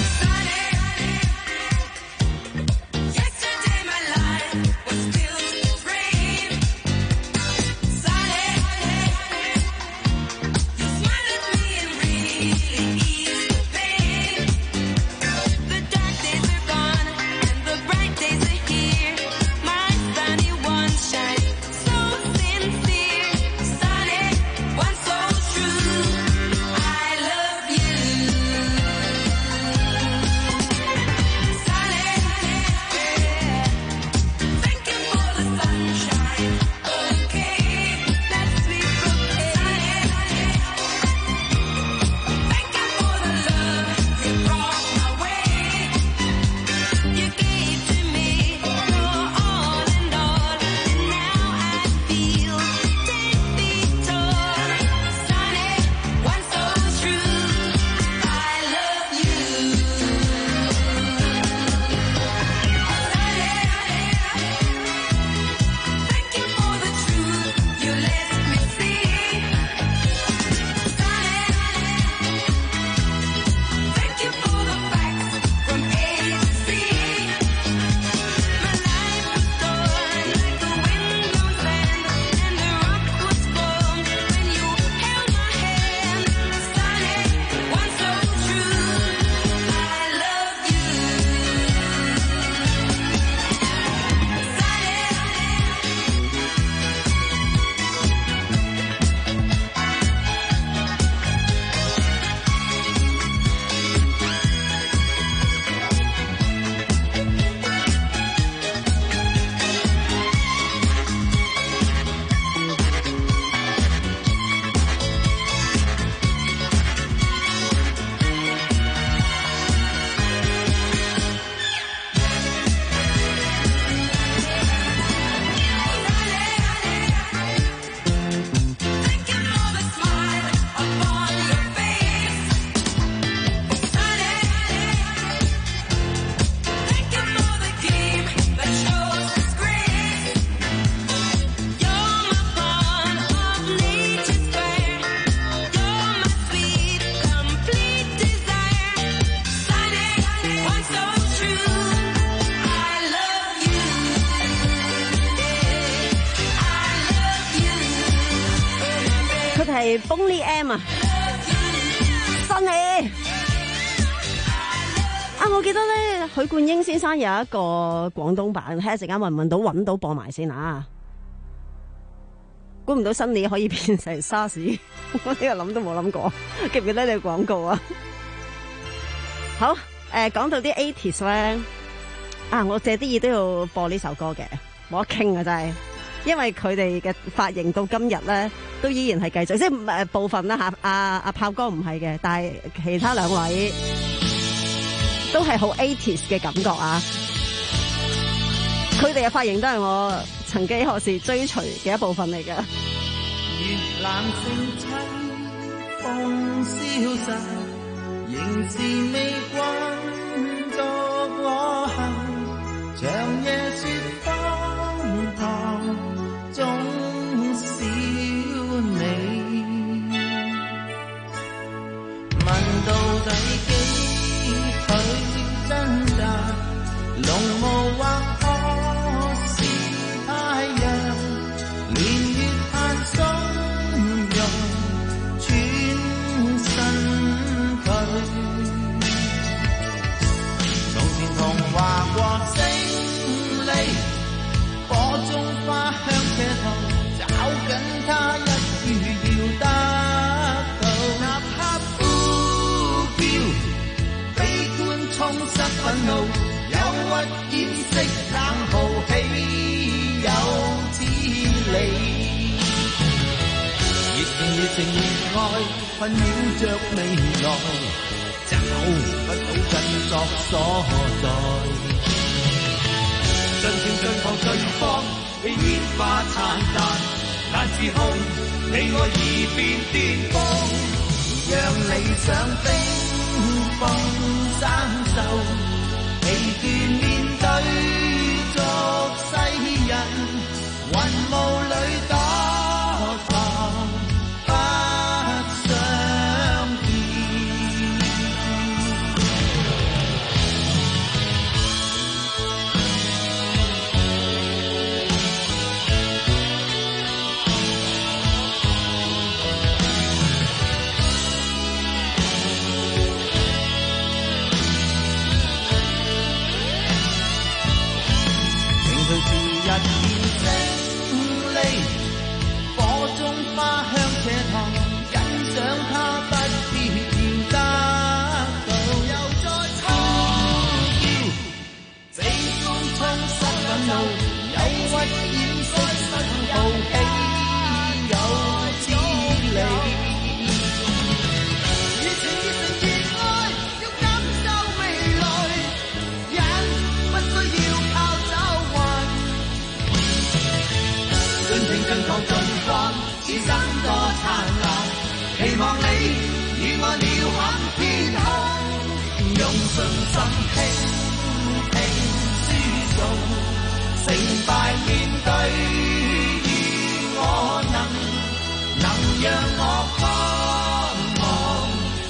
係 Boney M 啊，新氣啊！我記得咧，許冠英先生有一個廣東版，睇下陣間揾唔揾到，揾到播埋先啊！估唔到新年可以變成沙士，我呢個諗都冇諗過，記唔記得你廣告啊？好，誒、呃，講到啲 eighties 咧，啊，我借啲嘢都要播呢首歌嘅，冇得傾啊，真係。因為佢哋嘅髮型到今日咧，都依然係繼續，即係誒部分啦吓，阿阿炮哥唔係嘅，但係其他兩位都係好 eighties 嘅感覺啊！佢哋嘅髮型都係我曾幾何時追隨嘅一部分嚟嘅。 月冷星凄，風消逝，仍是未慣獨我行，長夜雪荒唐，總少你。問到底幾許掙扎，濃霧或可是太陽，年月盼鬆容。 情愛困擾着未來，找不到振作所在。盡情盡求盡放，被煙花燦爛，難自控，你我已變巔峰，讓理想冰封生鏽，疲倦面對俗世人，雲霧裏躲藏，不相見。情緒是日漸勝利，火中花香斜堂，欣賞它不必要得到，又再呼叫，這風衝失憤怒，憂鬱掩飾失好喜有之理。熱情熱情熱愛，要感受未來，人不需要靠找尋。盡情盡求盡放，此生多燦爛，期望你與我鳥瞰天空，用信心傾聽輸送，成敗面對，如我能能讓我盼望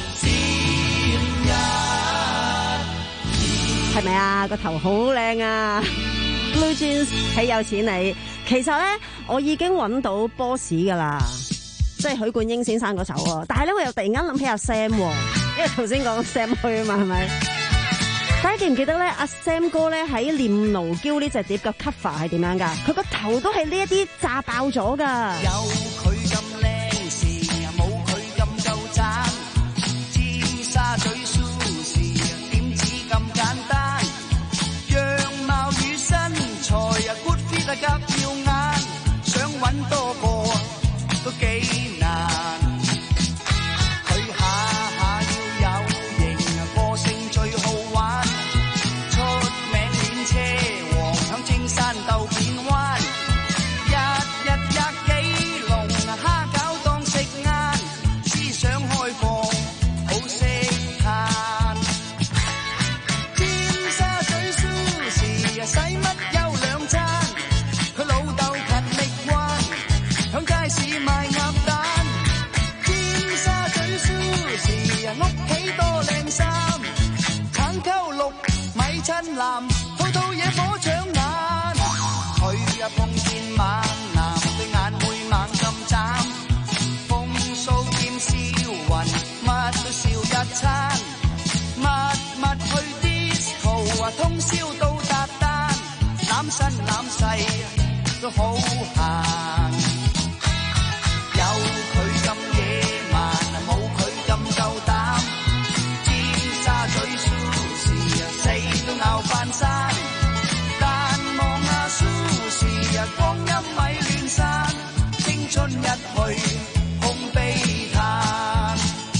閃一係咪啊？個頭好靚啊 ！Blue Jeans 豈有此理。其實咧，我已經揾到 boss 噶啦，即係許冠英先生嗰首喎。但係咧，我又突然間諗起阿 Sam，因為頭先講 Sam 去啊嘛，係咪？大家記唔記得咧？阿 Sam 哥咧喺《念奴嬌》呢隻碟嘅 cover 係點樣㗎？佢個頭都係呢一啲炸爆咗㗎。 有佢咁靚時，冇佢咁夠讚，尖沙咀 Susie 點止咁簡單？樣貌與身材啊 good fit 啊夾耀眼，想揾多個都幾難。佢下下要有型，個性最好玩，出名練車王響青山鬥片灣，日日吔幾籠蝦餃當食晏，思想開放好識嘆。尖沙咀 Susie 使乜休兩餐？佢老豆勤力慣，響街市賣鴨蛋。尖沙咀 Susie 屋企多靚衫，橙溝綠米親藍，套套嘢火搶眼。佢啊碰見猛男，對眼會猛咁眨，風騷兼銷魂，乜都笑一餐。密密去 disco 啊，通宵到達旦，攬身攬勢都好閒。有佢咁野蠻，冇佢咁夠膽。尖沙咀 Susie 啊，死都拗翻山。但望下 Susie 啊，光陰咪亂散，青春一去空悲嘆。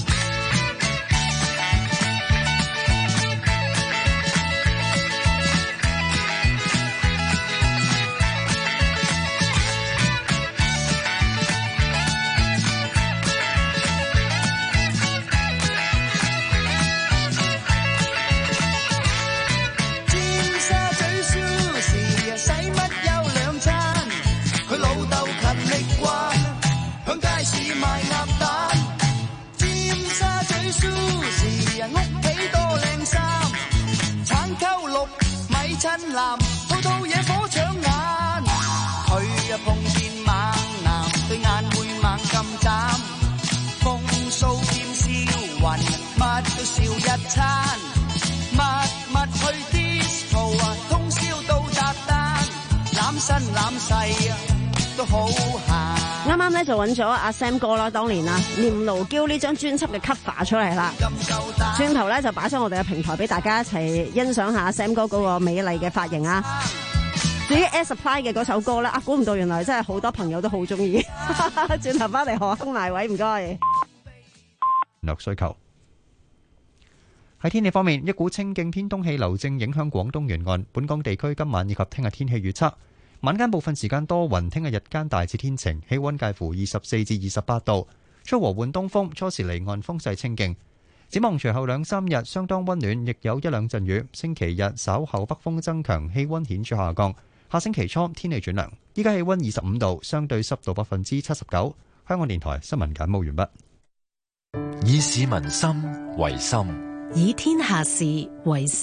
尖沙咀 Susie 啊，使乜休兩餐？佢老豆勤力慣，響街市賣鴨蛋。尖沙咀 Susie 啊，屋企多靚衫，橙溝綠米親藍，套套嘢火搶眼。佢啊碰見猛男，對眼會猛咁眨，風騷兼銷魂，乜都笑一餐。密密去 disco 啊，通宵到達旦，攬身攬勢啊都好閒。 啱啱咧就揾咗阿 Sam 哥啦，當年啊《念奴嬌》呢張專輯嘅 cover 出嚟啦。轉頭咧就擺上我哋嘅平台俾大家一齊欣賞下 Sam 哥嗰個美麗嘅髮型啊！ 至於 Air Supply 嘅嗰首歌咧，啊，估唔到原來真係好多朋友都好中意。轉頭翻嚟學空埋位，唔該。 略需求。喺天氣方面，一股清勁偏東氣流正影響廣東沿岸，本港地區今晚以及聽日天氣預測：晚間部分時間多雲，聽日日間大致天晴，氣溫介乎二十四至二十八度，吹和緩東風，初時離岸風勢清勁。展望隨後兩三日相當溫暖，亦有一兩陣雨。星期日稍後北風增強，氣溫顯著下降。下星期初天氣轉涼。依家氣溫二十五度，相對濕度百分之七十九。香港電台新聞簡報完畢。 以市民心為心， 以天下事為事。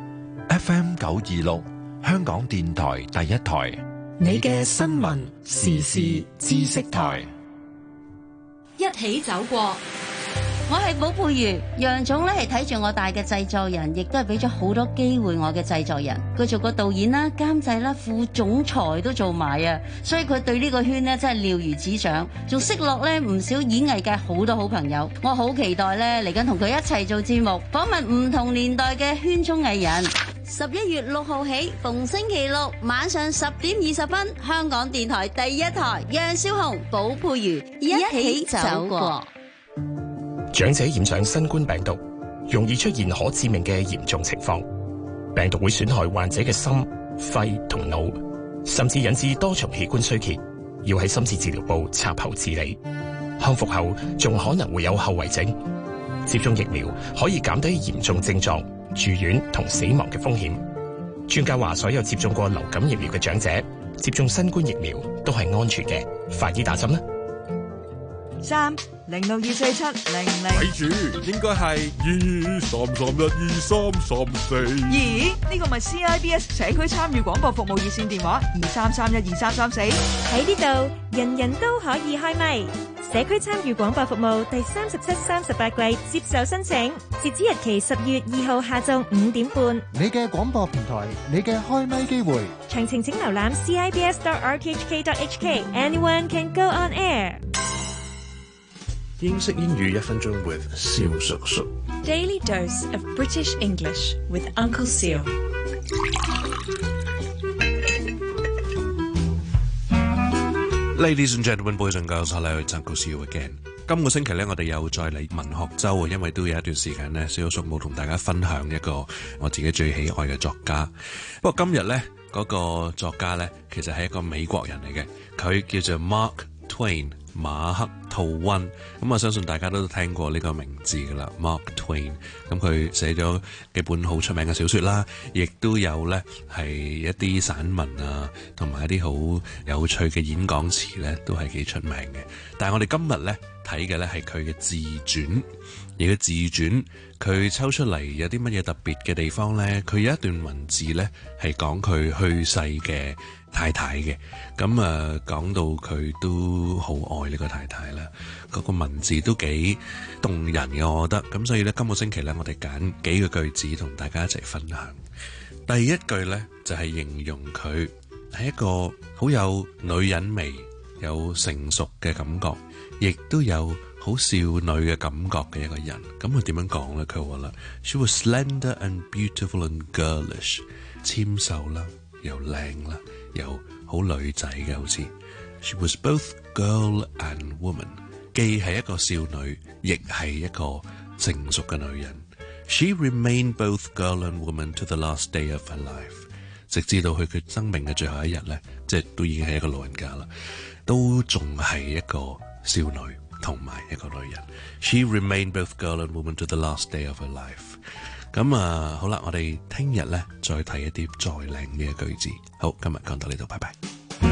F M 九二六，香港電台第一台， 你嘅新聞時事知識台， 一起走過。我係寶佩如，楊總咧係睇住我大嘅製作人，亦都係俾咗好多機會我嘅製作人。佢做過導演啦、監製啦、副總裁都做埋啊，所以佢對呢個圈咧真係了如指掌，仲識落咧唔少演藝界好多好朋友。我好期待咧嚟緊同佢一齊做節目，訪問唔同年代嘅圈中藝人。十一月六號起，逢星期六晚上十點二十分，香港電台第一台，楊少紅、寶佩如一起走過。 長者染上新冠病毒，容易出現可致命嘅嚴重情況。病毒會損害患者嘅心、肺同腦，甚至引致多重器官衰竭，要喺深切治療部插喉治理。康復後仲可能會有後遺症。接種疫苗可以減低嚴重症狀、住院同死亡嘅風險。專家話，所有接種過流感疫苗嘅長者接種新冠疫苗都係安全嘅。快啲打針啦！ 三零六二四七零零， 睇住應該係二三三一二三三四。 咦？呢個咪 C I B S 社區參與廣播服務熱線電話二三三一二三三四。 喺呢度，人人都可以開咪。社區參與廣播服務第三十七、三十八季接受申請，截止日期十月二號下晝五點半。 你嘅廣播平台，你嘅開咪機會。 詳情請瀏覽 c i b s dot r t h k dot h k。Anyone can go on air。 英式英語一分鐘 with 蕭叔叔。 Daily dose of British English with Uncle Seal。 Ladies and gentlemen, boys and girls, hello, it's Uncle Seal again。今個星期咧，我哋又再嚟文學周啊，因為都有一段時間咧，蕭叔冇同大家分享一個我自己最喜愛嘅作家。不過今日咧，嗰個作家咧，其實係一個美國人嚟嘅，佢叫做 Mark Twain。馬克吐溫，咁我相信大家都聽過呢個名字噶啦 ，Mark Twain。咁佢寫咗幾本好出名嘅小說啦，亦都有咧係一啲散文啊，同埋一啲好有趣嘅演講詞咧，都係幾出名嘅。但係我哋今日咧睇嘅咧係佢嘅自傳，而佢自傳佢抽出嚟有啲乜嘢特別嘅地方咧？佢有一段文字咧係講佢去世嘅太太嘅，咁啊講到佢都好愛呢個太太啦，嗰個文字都幾動人嘅，我覺得。咁所以咧，今個星期咧，我哋揀幾個句子同大家一齊分享。第一句咧就係形容佢係一個好有女人味、有成熟嘅感覺，亦都有好少女嘅感覺嘅一個人。咁佢點樣講咧？佢話啦 ，She was slender and beautiful and girlish， 纖瘦啦，又靚啦。又好女仔嘅，好似 She was both girl and woman， 既係一個少女，亦係一個成熟嘅女人。She remained both girl and woman to the last day of her life， 直至到佢佢生命嘅最後一日咧，即係都已經係一個老人家啦，都仲係一個少女同埋一個女人。She remained both girl and woman to the last day of her life。咁啊，好啦，我哋聽日咧再睇一啲再靚啲嘅句子。好，今日講到呢度，拜拜。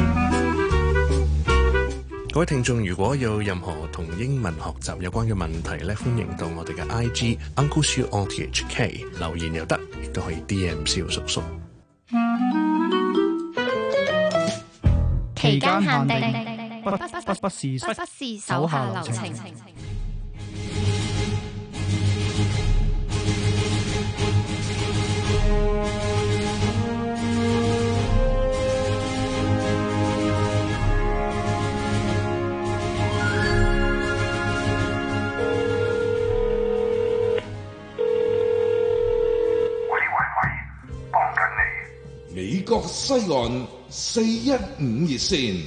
各位聽眾，如果有任何同英文學習有關嘅問題咧，歡迎到我哋嘅 I G Uncle Seal R T H K 留言又得，亦都可以 D M 蕭叔叔。 期間限定，不不不不是不是手下留情。 你角西岸四一五熱線。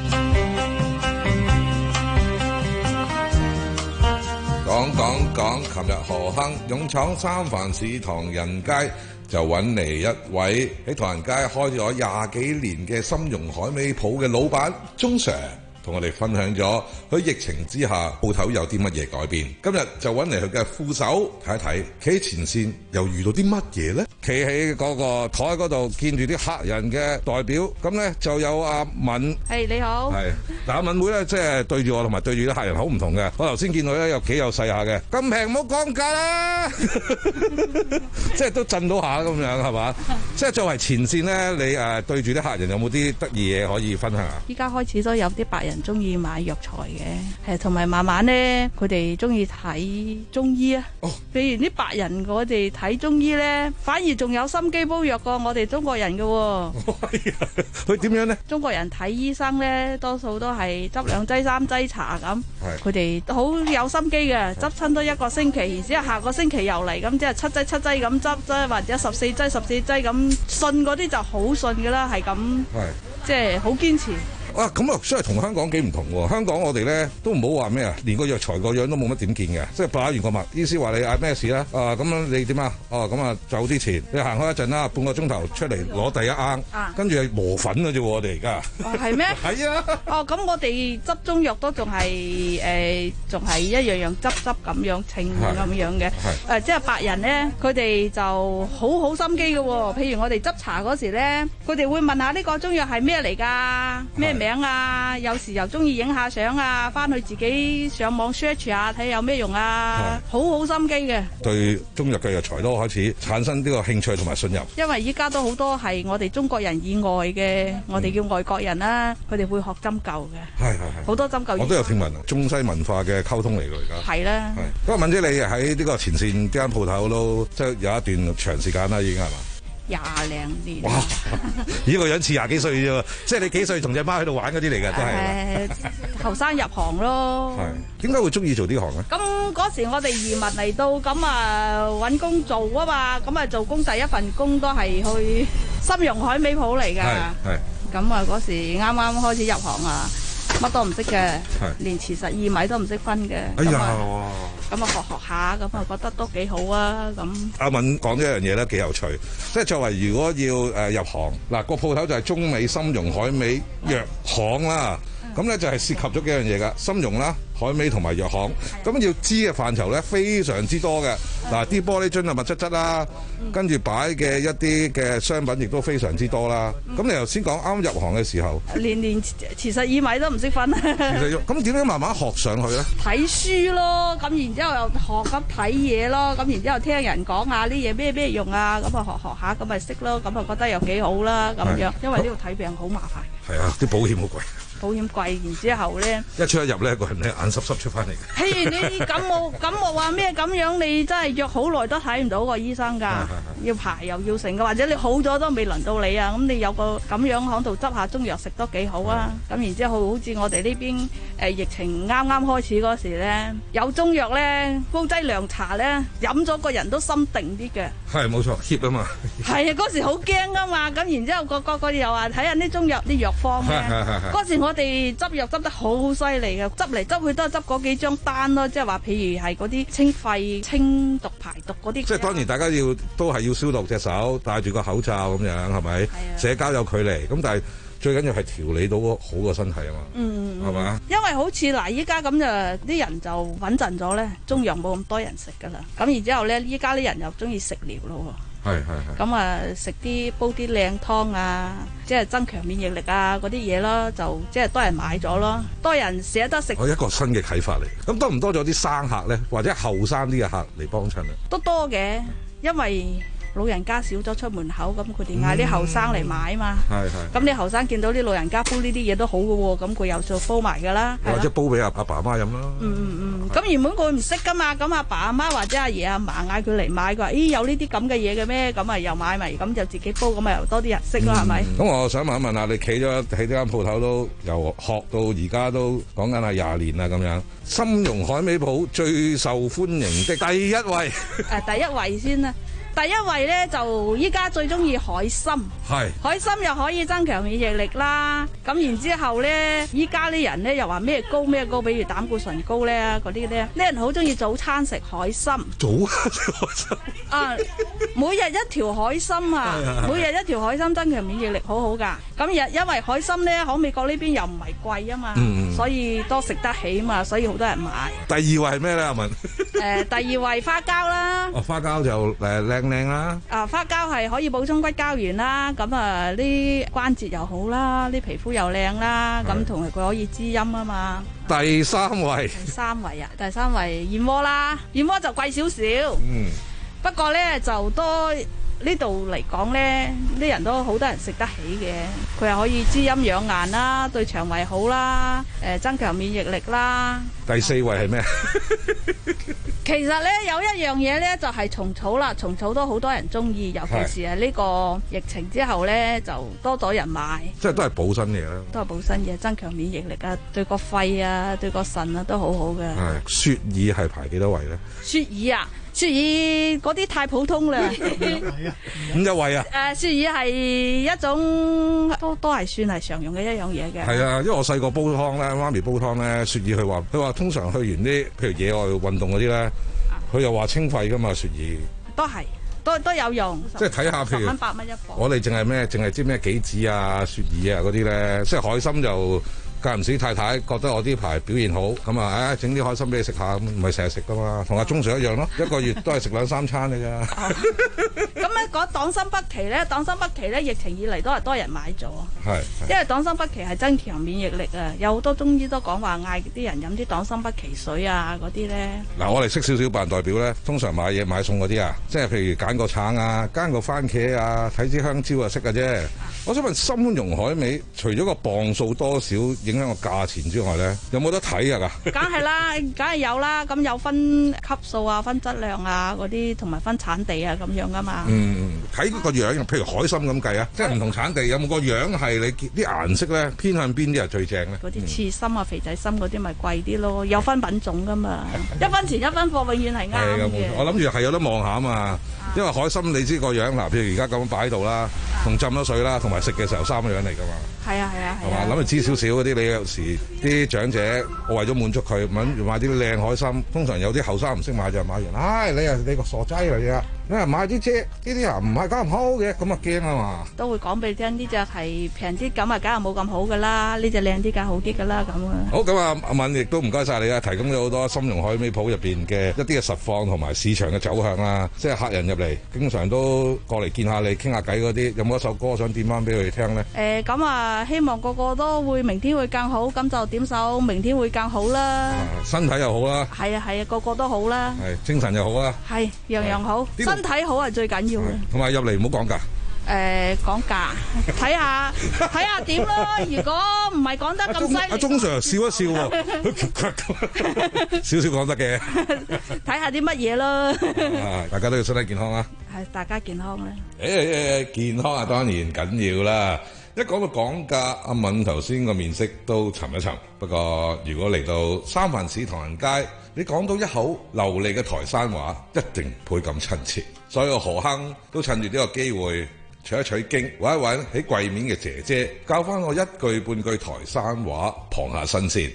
講講講，琴日何亨勇闖三藩市唐人街，就揾嚟一位喺唐人街開咗廿幾年嘅參茸海味鋪嘅老闆鐘 Sir， 同我哋分享咗佢疫情之下鋪頭有啲乜嘢改變。今日就揾嚟佢嘅副手睇一睇，企喺前線又遇到啲乜嘢呢？企喺嗰個台嗰度見住啲客人嘅代表，咁呢就有阿敏。 係、hey, 你好。係， 但阿敏妹咧，即係對住我同埋對住啲客人好唔同嘅。我頭先見到咧有幾有細下嘅，咁平唔好講價啦，即係都震到下咁樣係嘛？即係作為前線咧，你誒對住啲客人有冇啲得意嘢可以分享啊？ 依家開始都有啲白人中意買藥材嘅，係同埋慢慢咧，佢哋中意睇中醫啊。哦，譬如啲白人我哋睇中醫咧，反而仲有心機煲藥過我哋中國人嘅喎。 佢點樣咧？ 中國人睇醫生咧，多數都係執兩劑三劑茶咁。係。佢哋都好有心機嘅，執親都一個星期，然之後下個星期又嚟，咁即係七劑七劑咁執啫，或者十四劑十四劑咁。信嗰啲就好信㗎啦，係咁。係。即係好堅持。 啊，咁啊，真係同香港幾唔同喎！香港我哋咧都唔好話咩啊，連個藥材個樣都冇乜點見嘅，即係擺完個脈，醫師話你嗌咩事啦？啊，咁樣你點啊？哦，咁啊，走之前你行開一陣啦，半個鐘頭出嚟攞第一罌，跟住係磨粉嘅啫喎，我哋而家。 哦，係咩？係啊。哦，咁我哋執中藥都仲係誒，仲係一樣樣執執咁樣稱咁樣嘅。係。誒，即係白人咧，佢哋就好好心機嘅喎。譬如我哋執茶嗰時咧，佢哋會問下呢個中藥係咩嚟㗎？咩名啊？有時又中意影下相啊，翻去自己上網 search 下睇有咩用啊，好好心機嘅。對中藥嘅藥材都開始產生呢個興趣同埋信任。因為依家都好多係我哋中國人以外嘅，我哋叫外國人啦，佢哋會學針灸嘅。係係係。好多針灸。我都有聽聞啊，中西文化嘅溝通嚟㗎而家。係啦。係。咁啊，敏姐你喺呢個前線呢間鋪頭都即係有一段長時間啦，已經係嘛？廿零年。哇！呢個樣似廿幾歲啫喎，即係你幾歲同隻貓喺度玩嗰啲嚟㗎，都係。誒，後生入行咯。係。點解會中意做呢行咧？咁嗰時我哋移民嚟到，咁啊揾工做啊嘛，咁啊做工第一份工都係去參茸海味鋪嚟㗎。係。係。咁啊嗰時啱啱開始入行啊，乜都唔識嘅，連芡實薏米都唔識分嘅。哎呀！咁啊學學下，咁啊覺得都幾好啊咁。阿敏講咗一樣嘢咧，幾有趣，即係作為如果要誒入行，嗱個鋪頭就係中美參茸海味藥行啦。咁咧就係涉及咗幾樣嘢㗎，參茸啦、海味同埋藥行。咁要知嘅範疇咧非常之多嘅。嗱，啲玻璃樽啊、密質質啦，跟住擺嘅一啲嘅商品亦都非常之多啦。咁你頭先講啱入行嘅時候，連連芡實薏米都唔識分。咁點樣慢慢學上去咧？睇書咯，咁然之後又學咁睇嘢咯，咁然之後聽人講下呢嘢咩咩用啊，咁啊學學下，咁咪識咯，咁啊覺得又幾好啦咁樣。因為呢度睇病好麻煩。係啊，啲保險好貴。保險貴，然之後咧，一出一入咧，個人咧眼濕濕出翻嚟嘅。嘿，你感冒感冒話咩咁樣？你真係約好耐都睇唔到個醫生㗎，要排又要成嘅，或者你好咗都未輪到你啊！咁你有個咁樣喺度執下中藥食都幾好啊！咁然之後好似我哋呢邊誒疫情啱啱開始嗰時咧，有中藥咧，煲劑涼茶咧，飲咗個人都心定啲嘅。係冇錯，協啊嘛。係啊，嗰時好驚啊嘛！咁然之後個個個又話睇下啲中藥啲藥方咧。嗰時我。我哋執藥執得好犀利嘅，執嚟執去都係執嗰幾張單咯，即係話譬如係嗰啲清肺、清毒、排毒嗰啲。即係當然大家要都係要消毒隻手，戴住個口罩咁樣，係咪？係啊。社交有距離，咁但係最緊要係調理到好個身體啊嘛。嗯嗯。係嘛？因為好似嗱，依家咁就啲人就穩陣咗咧，中藥冇咁多人食㗎啦。咁然之後咧，依家啲人又中意食療咯。係係係。咁啊，食啲煲啲靚湯啊，即係增強免疫力啊嗰啲嘢咯，就即係多人買咗咯，多人捨得食。我一個新嘅啟發嚟。咁多唔多咗啲生客咧，或者後生啲嘅客嚟幫襯咧？都多嘅，因為老人家少咗出門口，咁佢哋嗌啲後生嚟買嘛。係係。咁你後生見到啲老人家煲呢啲嘢都好嘅喎，咁佢又就煲埋㗎啦。或者煲俾阿阿爸阿媽飲啦。嗯嗯嗯。咁原本佢唔識㗎嘛，咁阿爸阿媽或者阿爺阿嫲嗌佢嚟買，佢話：咦有呢啲咁嘅嘢嘅咩？咁啊又買埋，咁就自己煲，咁啊又多啲人識咯，係咪？咁我想問一問下，你企咗喺呢間鋪頭都由學到而家都講緊係廿年啦咁樣，參茸海味鋪最受歡迎的第一位。誒第一位先啦。 第一位咧就依家最中意海參， 係海參又可以增強免疫力啦。咁然之後咧，依家啲人咧又話咩高咩高，比如膽固醇高咧嗰啲咧，啲人好中意早餐食海參。 早餐食海參啊！每日一條海參啊，每日一條海參增強免疫力好好㗎。咁日因為海參咧喺美國呢邊又唔係貴啊嘛，嗯、所以多食得起嘛，所以好多人買。 第二位係咩咧？阿文？ 誒、呃，第二位花膠啦。 哦，花膠就誒靚靚啦。 啊，花膠係可以補充骨膠原啦，咁啊啲關節又好啦，啲皮膚又靚啦，咁同埋佢可以滋陰啊嘛。 第三位。 第三位啊，第三位燕窩啦，燕窩就貴少少。嗯。不過咧就多。呢度嚟講咧，啲人都好多人食得起嘅，佢又可以滋陰養顏啦，對腸胃好啦，誒增強免疫力啦。 第四位係咩？ 其實咧有一樣嘢咧就係蟲草啦，蟲草都好多人中意，尤其是係呢個疫情之後咧就多咗人買。 即係都係補身嘢啦。都係補身嘢，增強免疫力啊，對個肺啊，對個腎啊都好好嘅。 係雪耳係排幾多位咧？ 雪耳啊！雪耳嗰啲太普通啦， 五一位啊！ 誒，雪耳係一種都都係算係常用嘅一樣嘢嘅。 係啊，因為我細個煲湯咧，媽咪煲湯咧，雪耳佢話佢話通常去完啲譬如野外運動嗰啲咧，佢又話清肺噶嘛，雪耳都係都都有用。 即係睇下譬如十蚊八蚊一磅， 我哋淨係咩，淨係知咩杞子啊、雪耳啊嗰啲咧，即係海參就。間唔時太太覺得我呢排表現好，咁啊，誒整啲海參俾你食下，咁唔係成日食噶嘛，同阿鐘 Sir 一樣咯，一個月都係食兩三餐嘅啫。 咁咧講黨參北芪咧，黨參北芪咧疫情以嚟都係多人買咗， 係， 因為黨參北芪係增強免疫力啊，有好多中醫都講話嗌啲人飲啲黨參北芪水啊嗰啲咧。嗱， 我哋識少少辦代表咧，通常買嘢買餸嗰啲啊，即係譬如揀個橙啊，揀個番茄啊，睇支香蕉啊識嘅啫。我想問參茸海味，除咗個磅數多少影響個價錢之外咧，有冇得睇啊？㗎？ 梗係啦，梗係有啦。咁有分級數啊，分質量啊嗰啲，同埋分產地啊咁樣噶嘛。 嗯，睇個樣，譬如海參咁計啊，即係唔同產地有冇個樣係你啲顏色咧偏向邊啲係最正咧？ 嗰啲刺參啊、肥仔參嗰啲咪貴啲咯，有分品種噶嘛。一分錢一分貨，永遠係啱嘅。 我諗住係有得望下啊嘛。因為海參你知個樣嗱，譬如而家咁樣擺喺度啦，同浸咗水啦，同埋食嘅時候三個樣嚟噶嘛。 係啊係啊係啊。 諗住知少少嗰啲，你有時啲長者我為咗滿足佢，揾買啲靚海參，通常有啲後生唔識買就買完，唉、哎、你啊你個傻仔嚟嘅，你啊買啲啫，呢啲啊唔係咁好嘅，咁啊驚啊嘛。 都會講俾你聽，呢隻係平啲，咁啊梗係冇咁好噶啦，呢隻靚啲梗係好啲噶啦咁啊。 好，咁啊阿敏亦都唔該晒你啊，提供咗好多參茸海味鋪入邊嘅一啲嘅實況同埋市場嘅走向啦，即係客人入嚟經常都過嚟見下你傾下偈嗰啲，有冇一首歌想點翻俾佢哋聽咧？ 誒咁啊，希望個個都會明天會更好，咁就點首明天會更好啦。啊、 身體又好啦。 係啊係啊，個個都好啦。 係精神又好啦。 係樣樣好，身體好係最緊要嘅。同埋入嚟唔好講價。 誒講價，睇下睇下點咯。如果唔係講得咁犀利， 阿鐘 Sir 笑一笑喎，少少講得嘅。 睇下啲乜嘢咯。 啊，大家都要身體健康啊。 係，大家健康啦。 誒誒，健康啊，當然緊要啦。一講到講價，阿敏頭先個面色都沉一沉。不過如果嚟到三藩市唐人街，你講到一口流利嘅台山話，一定倍咁親切。所以我何亨都趁住呢個機會取一取經，揾一揾喺櫃面嘅姐姐，教翻我一句半句台山話，傍下身先。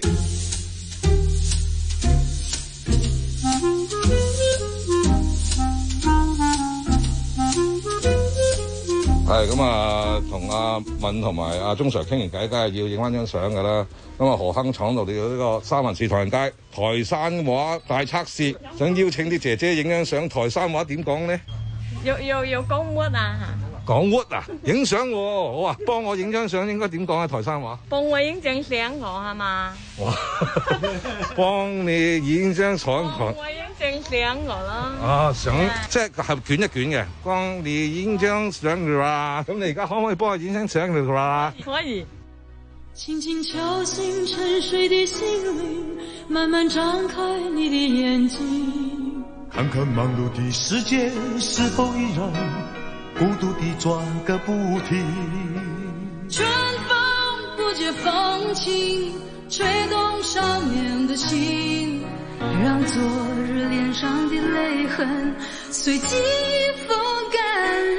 係咁啊，同阿敏同埋阿鐘 Sir 傾完偈，梗係要影翻張相噶啦。咁啊，何亨闖到你呢個三藩市唐人街台山話大測試，想邀請啲姐姐影張相。台山話點講咧？ 要要要講乜啊？ 講 what 啊？影相喎，好啊，幫我影張相，應該點講啊？台山話？ 幫我影張相我係嘛？ 哇！幫你影張相我。 我影張相我啦。 啊，相即係係捲一捲嘅，幫你影張相㗎啦。咁你而家可唔可以幫我影張相㗎啦？ 可以。 輕輕敲醒沉睡的心靈，慢慢張開你的眼睛， 看看忙碌的世界是否依然孤獨地轉個不停。 春風不解風情，吹動少年的心， 让昨日脸上的泪痕随季风干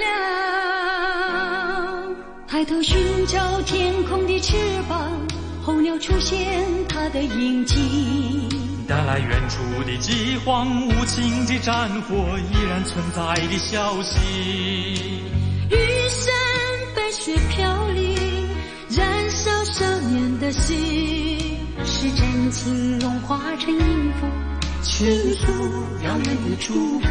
了。抬头寻找天空的翅膀，候鸟出现它的影迹， 带来远处的饥荒，无情的战火依然存在的消息。 玉山白雪飘零，燃烧少年的心，是真情融化成音符，倾诉遥远的祝福。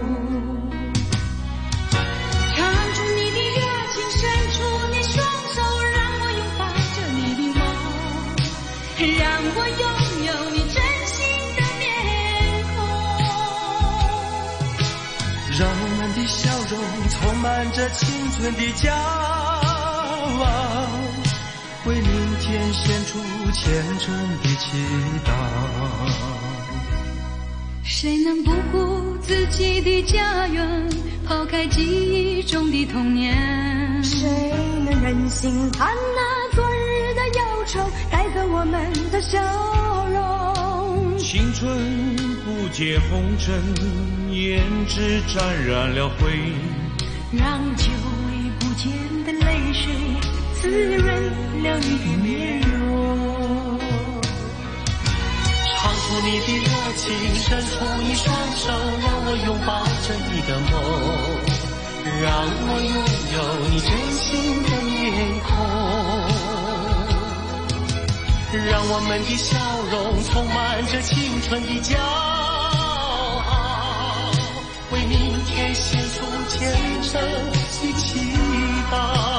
唱出你的热情，伸出你双手，让我拥抱着你的梦，让我拥有你真心的面孔， 让我们的笑容充满着青春的骄傲，为明天献出虔诚的祈祷。 谁能不顾自己的家园，抛开记忆中的童年？ 谁能忍心看那昨日的忧愁带走我们的笑容？ 青春不解红尘，胭脂沾染了灰， 让久违不见的泪水滋润了你的面容。 唱出你的热情，伸出你双手，让我拥抱着你的梦，让我拥有你真心的面孔，让我们的笑容充满着青春的骄傲，为明天献出虔诚的祈祷。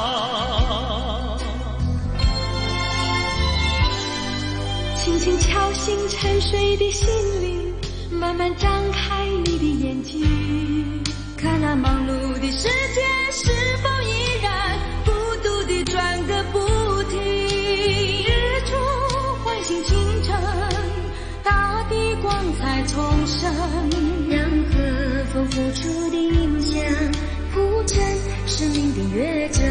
轻轻敲醒沉睡的心灵，慢慢张开你的眼睛，看那忙碌的世界是否依然孤独地转个不停。日出唤醒清晨，大地光彩重生， 让和风付出的影响铺成生命的乐章。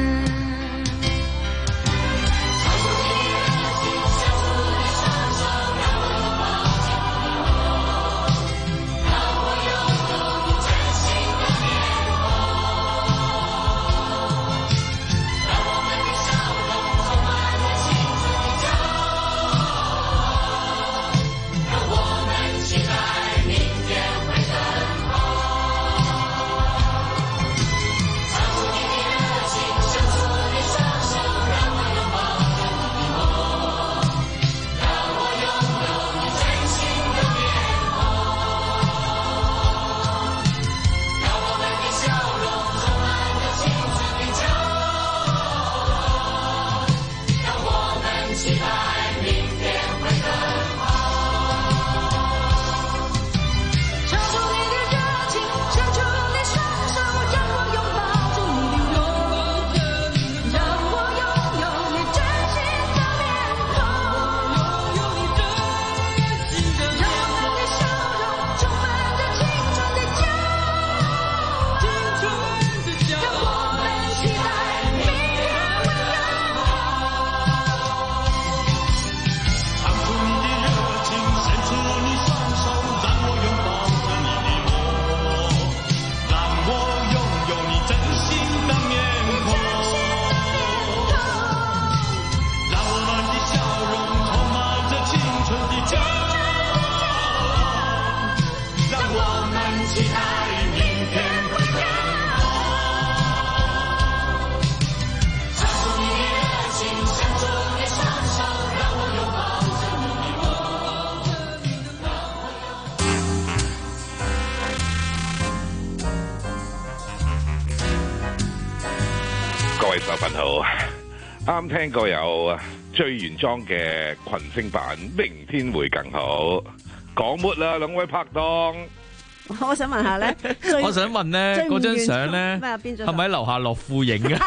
各位手份好，啱聽過有最原裝嘅群星版《明天會更好》，講乜啦兩位拍檔？ 我想問下咧， 我想問咧，嗰張相咧係咪喺樓下樂富影嘅？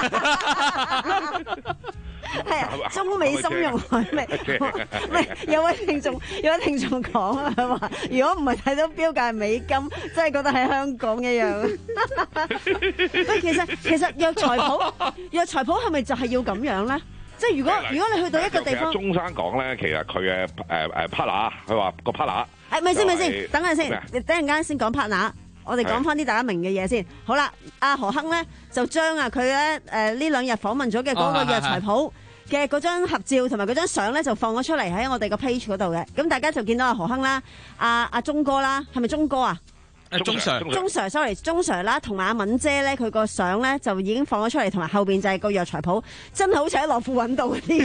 係啊，中美深融海味。唔係有位聽眾，有位聽眾講啊，佢話如果唔係睇到標價美金，真係覺得喺香港一樣。喂，其實其實藥材鋪，藥材鋪係咪就係要咁樣咧？即係如果如果你去到一個地方， 中山港咧，其實佢嘅誒誒 partner，佢話個 partner 誒，咪先咪先，等陣先，你等陣間先講 partner。我哋講翻啲大家明嘅嘢先。好啦，阿何鏗咧就將啊佢咧誒呢兩日訪問咗嘅嗰個藥材鋪嘅嗰張合照同埋嗰張相咧就放咗出嚟喺我哋個 page 嗰度嘅。咁大家就見到阿何鏗啦，阿阿鐘哥啦，係咪鐘哥啊？ 鐘 Sir， 鐘 Sir，sorry， 鐘 Sir 啦，同埋阿敏姐咧，佢個相咧就已經放咗出嚟，同埋後邊就係個藥材鋪，真係好似喺樂富揾到嗰啲。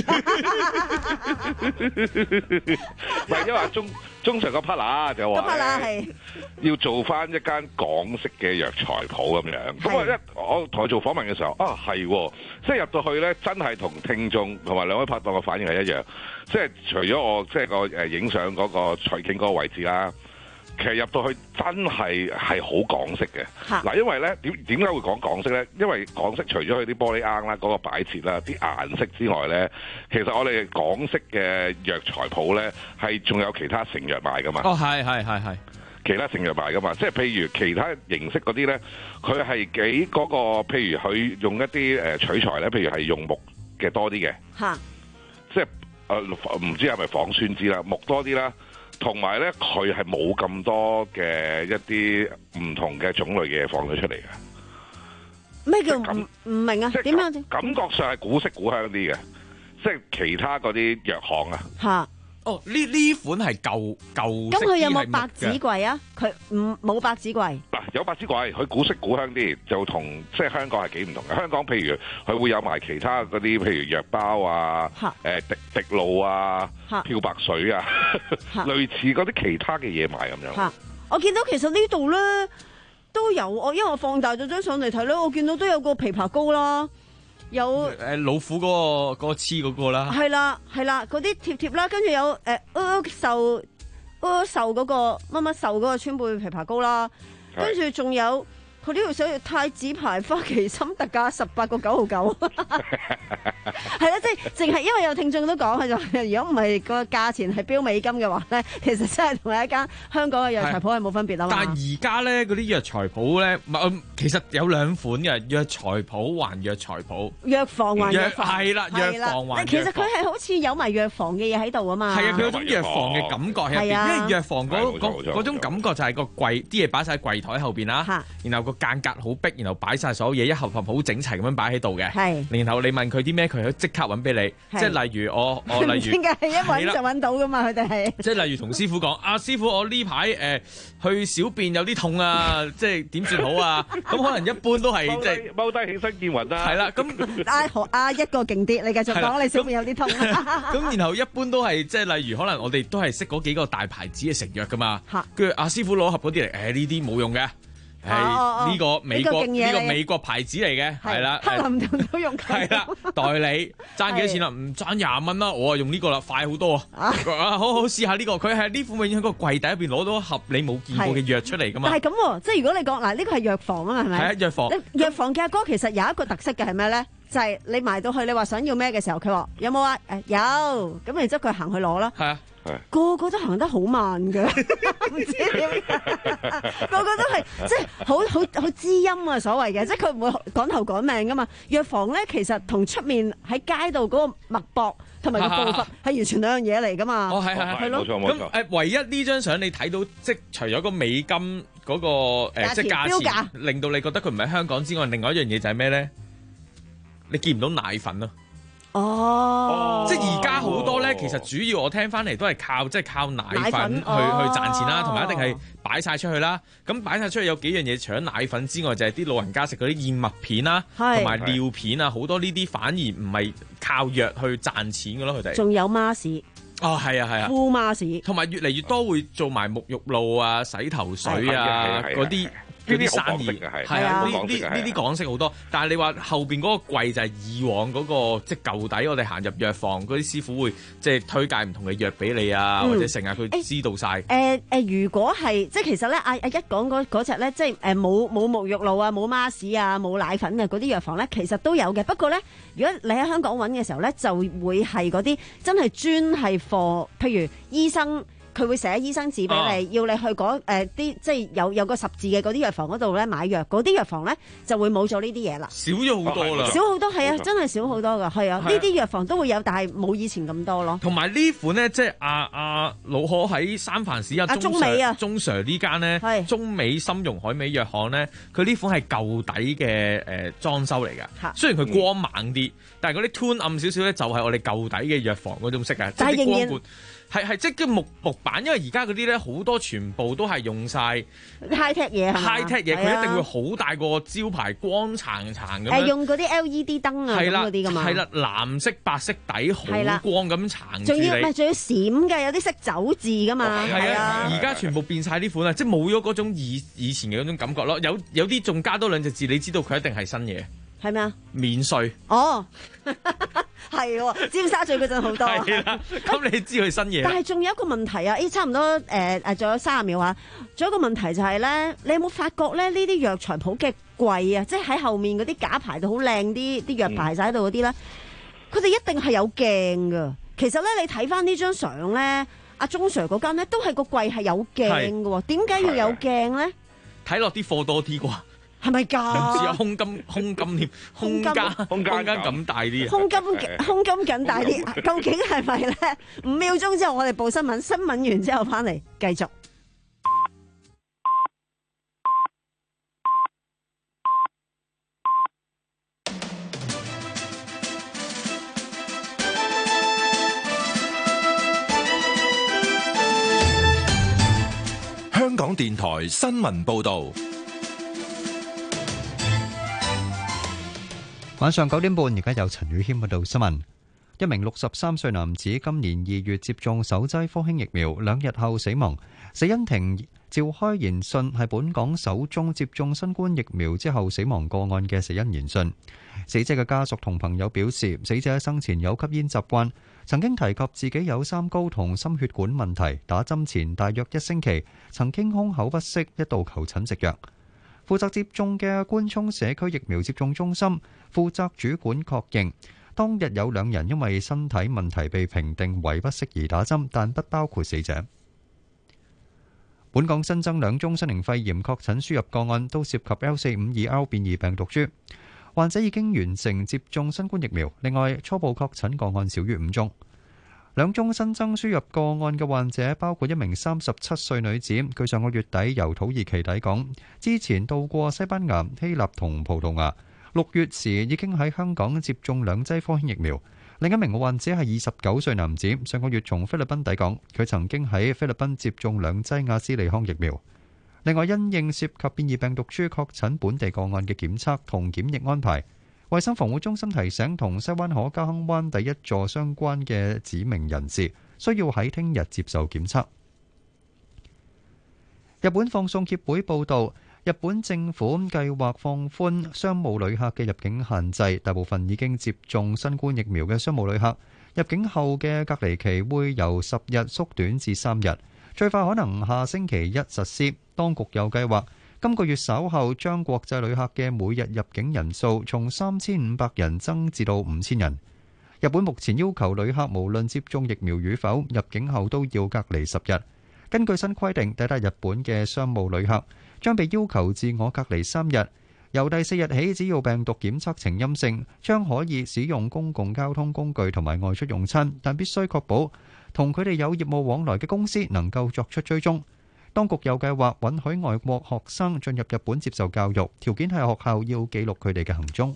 唔係因為鐘鐘 Sir 個 partner 就話咧，要做翻一間港式嘅藥材鋪咁樣。咁我一我同佢做訪問嘅時候，啊係，即係入到去咧，真係同聽眾同埋兩位拍檔嘅反應係一樣。即係除咗我即係個誒影相嗰個財經嗰個位置啦。其實入到去真係係好港式嘅，嗱，因為咧點點解會講港式咧？因為港式除咗佢啲玻璃罌啦、嗰個擺設啦、啲顏色之外咧，其實我哋港式嘅藥材鋪咧係仲有其他成藥賣噶嘛。 哦，係係係係， 其他成藥賣噶嘛，即係譬如其他形式嗰啲咧，佢係幾嗰個，譬如佢用一啲誒取材咧，譬如係用木嘅多啲嘅，嚇，即係誒唔知係咪仿酸枝啦，木多啲啦。同埋咧，佢係冇咁多嘅一啲唔同嘅種類嘅嘢放咗出嚟嘅。 咩叫唔唔明啊？點樣？ 感覺上係古色古香啲嘅，即係其他嗰啲藥行啊。 嚇！ 哦，呢呢款係舊舊。咁佢有冇白紙櫃啊？佢唔冇白紙櫃。 嗱，有白紙櫃，佢古色古香啲，就同即係香港係幾唔同嘅。香港譬如佢會有埋其他嗰啲，譬如藥包啊，誒滴滴露啊，漂白水啊，類似嗰啲其他嘅嘢賣咁樣。 嚇！我見到其實呢度咧都有，我因為我放大咗張相嚟睇咧，我見到都有個枇杷膏啦。有誒老虎嗰、嗰個嗰、嗰個黐嗰個啦， 係啦係啦，嗰啲貼貼啦，跟住有誒阿壽阿壽嗰個乜乜壽嗰個川貝枇杷膏啦，跟住仲有佢呢條寫住太子牌花旗參特價十八個九毫九，係啦，即係淨係因為有聽眾都講佢就，如果唔係個價錢係標美金嘅話咧，其實真係同一間香港嘅藥材鋪係冇分別啊嘛。 但係而家咧嗰啲藥材鋪咧，唔係其實有兩款嘅藥材鋪還藥材鋪， 藥房還藥房係啦，藥房還藥房。 其實佢係好似有埋藥房嘅嘢喺度啊嘛。 係啊，佢有種藥房嘅感覺喺入邊，因為藥房嗰嗰嗰種感覺就係個櫃啲嘢擺晒櫃台後邊啦，然後個間隔好逼，然後擺晒所有嘢一盒盒好整齊咁樣擺喺度嘅。然後你問佢啲咩，佢即刻揾俾你。即係例如我我例如， 點解一揾就揾到噶嘛？佢哋係即係例如同師傅講，啊師傅，我呢排誒去小便有啲痛啊，即係點算好啊？咁可能一般都係即係踎低起身見暈啦。 係啦，咁阿何阿一個勁啲，你繼續講，你小便有啲痛。 咁然後一般都係即係例如可能我哋都係識嗰幾個大牌子嘅成藥噶嘛。跟住阿師傅攞盒嗰啲嚟，誒呢啲冇用嘅。係呢個美國呢個美國牌子嚟嘅，係啦， 克林頓都用佢。 係啦，代理賺幾多錢啦？唔賺廿蚊啦，我啊用呢個啦，快好多啊！好好試下呢個，佢係呢副永遠喺個櫃底入邊攞到一盒你冇見過嘅藥出嚟噶嘛。 但係咁，即係如果你講嗱，呢個係藥房啊嘛，係咪？ 係啊，藥房。 藥房嘅阿哥其實有一個特色嘅係咩咧？就係你埋到去，你話想要咩嘅時候，佢話有冇啊？誒有，咁然之後佢行去攞啦。 係啊。 個個都行得好慢㗎，唔知點解，個個都係即係好好好知音啊！所謂嘅，即係佢唔會趕頭趕命噶嘛。藥房咧其實同出面喺街度嗰個脈搏同埋個步伐係完全兩樣嘢嚟噶嘛。 哦，係係係， 冇錯冇錯。 咁誒，唯一呢張相你睇到，即係除咗個美金嗰個誒，即係價錢，令到你覺得佢唔係香港之外，另外一樣嘢就係咩咧？你見唔到奶粉咯。 哦， 即係而家好多咧，其實主要我聽翻嚟都係靠即係靠奶粉去奶粉去賺錢啦，同埋一定係擺晒出去啦。咁擺晒出去有幾樣嘢，除咗奶粉之外，就係啲老人家食嗰啲燕麥片啦，同埋尿片啊，好多呢啲反而唔係靠藥去賺錢嘅咯，佢哋。 仲有孖士。 哦，係啊，係啊， 敷孖士， 同埋越嚟越多會做埋沐浴露啊、洗頭水啊嗰啲。嗰啲生意係啊，呢呢呢啲港式好多，但係你話後邊嗰個櫃就係以往嗰個即係舊底，我哋行入藥房嗰啲師傅會即係推介唔同嘅藥俾你啊，或者成日佢知道晒。 誒誒，如果係即係其實咧，阿阿一講嗰嗰隻咧，即係誒冇冇沐浴露啊、冇孖士啊、冇奶粉嘅嗰啲藥房咧，其實都有嘅。不過咧，如果你喺香港揾嘅時候咧，就會係嗰啲真係專係貨，譬如醫生。 佢會寫醫生紙俾你，要你去嗰誒啲即係有有個十字嘅嗰啲藥房嗰度咧買藥，嗰啲藥房咧就會冇咗呢啲嘢啦， 少咗好多啦， 少好多係啊，真係少好多噶，係啊，呢啲藥房都會有，但係冇以前咁多咯。 同埋呢款咧，即係阿阿老可喺三藩市啊， 中美啊， 中 Sir 呢間咧，中美參茸海味藥行咧，佢呢款係舊底嘅誒裝修嚟㗎，雖然佢光猛啲，但係嗰啲 tone 暗少少咧，就係我哋舊底嘅藥房嗰種色啊，即係啲光管。係係即係叫木木板，因為而家嗰啲咧好多全部都係用晒 high tech 嘢 high tech 嘢，佢一定會好大個招牌光燦燦咁樣。 係用嗰啲 L E D 燈啊咁嗰啲㗎嘛。係啦， 藍色白色底好光咁殘住你。 仲要唔係仲要閃嘅，有啲識走字㗎嘛。 係啊，而家全部變晒呢款啊，即係冇咗嗰種以以前嘅嗰種感覺咯。有有啲仲加多兩隻字，你知道佢一定係新嘢。 係咩啊？ 免稅哦，係喎，尖沙咀嗰陣好多。 係啦，咁你知佢新嘢。 但係仲有一個問題啊！誒，差唔多誒誒，仲、呃、有三十秒啊！仲有一個問題就係、是、咧，你有冇發覺咧？呢啲藥材鋪嘅櫃啊，即係喺後面嗰啲架排到好靚啲，啲藥排晒喺度嗰啲咧，佢哋、嗯、一定係有鏡㗎。其實咧，你睇翻呢張相咧，阿鐘 Sir 嗰間咧都係個櫃係有鏡㗎喎。點解要有鏡咧？睇落啲貨多啲啩？ 係咪㗎？ 唔知啊，胸金胸金添，胸間胸間咁大啲， 胸金胸金緊大啲，究竟係咪咧？五秒鐘之後，我哋報新聞，新聞完之後翻嚟繼續。 香港電台新聞報導。 晚上九點半，而家有陳宇軒報道新聞。一名六十三歲男子今年二月接種首劑科興疫苗，兩日後死亡。死因庭召開研訊，係本港首宗接種新冠疫苗之後死亡個案嘅死因研訊。死者嘅家屬同朋友表示，死者生前有吸煙習慣，曾經提及自己有三高同心血管問題。打針前大約一星期，曾經胸口不適，一度求診食藥。負責接種嘅官涌社區疫苗接種中心負責主管確認，當日有兩人因為身體問題被評定為不適宜打針，但不包括死者。本港新增兩宗新型肺炎確診輸入個案，都涉及 L 四五二 R 變異病毒株，患者已經完成接種新冠疫苗。另外，初步確診個案少於五宗。兩宗新增輸入個案嘅患者包括一名三十七歲女子，佢上個月底由土耳其抵港，之前到過西班牙、希臘同葡萄牙，六月時已經喺香港接種兩劑科興疫苗。另一名患者係二十九歲男子，上個月從菲律賓抵港，佢曾經喺菲律賓接種兩劑阿斯利康疫苗。另外，因應涉及變異病毒株確診本地個案嘅檢測同檢疫安排，衛生防護中心提醒同西灣河嘉亨灣第一座相關嘅指明人士，需要喺聽日接受檢測。日本放送協會報導，日本政府計劃放寬商務旅客嘅入境限制，大部分已經接種新冠疫苗嘅商務旅客入境後嘅隔離期會由十日縮短至三日，最快可能下星期一實施。當局有計劃今個月稍後將國際旅客嘅每日入境人數從三千五百人增至到五千人。日本目前要求旅客無論接種疫苗與否，入境後都要隔離十日。根據新規定，抵達日本嘅商務旅客將被要求自我隔離三日。由第四日起，只要病毒檢測呈陰性，將可以使用公共交通工具同埋外出用餐，但必須確保同佢哋有業務往來嘅公司能夠作出追蹤。當局有計劃允許外國學生進入日本接受教育，條件係學校要記錄佢哋嘅行蹤。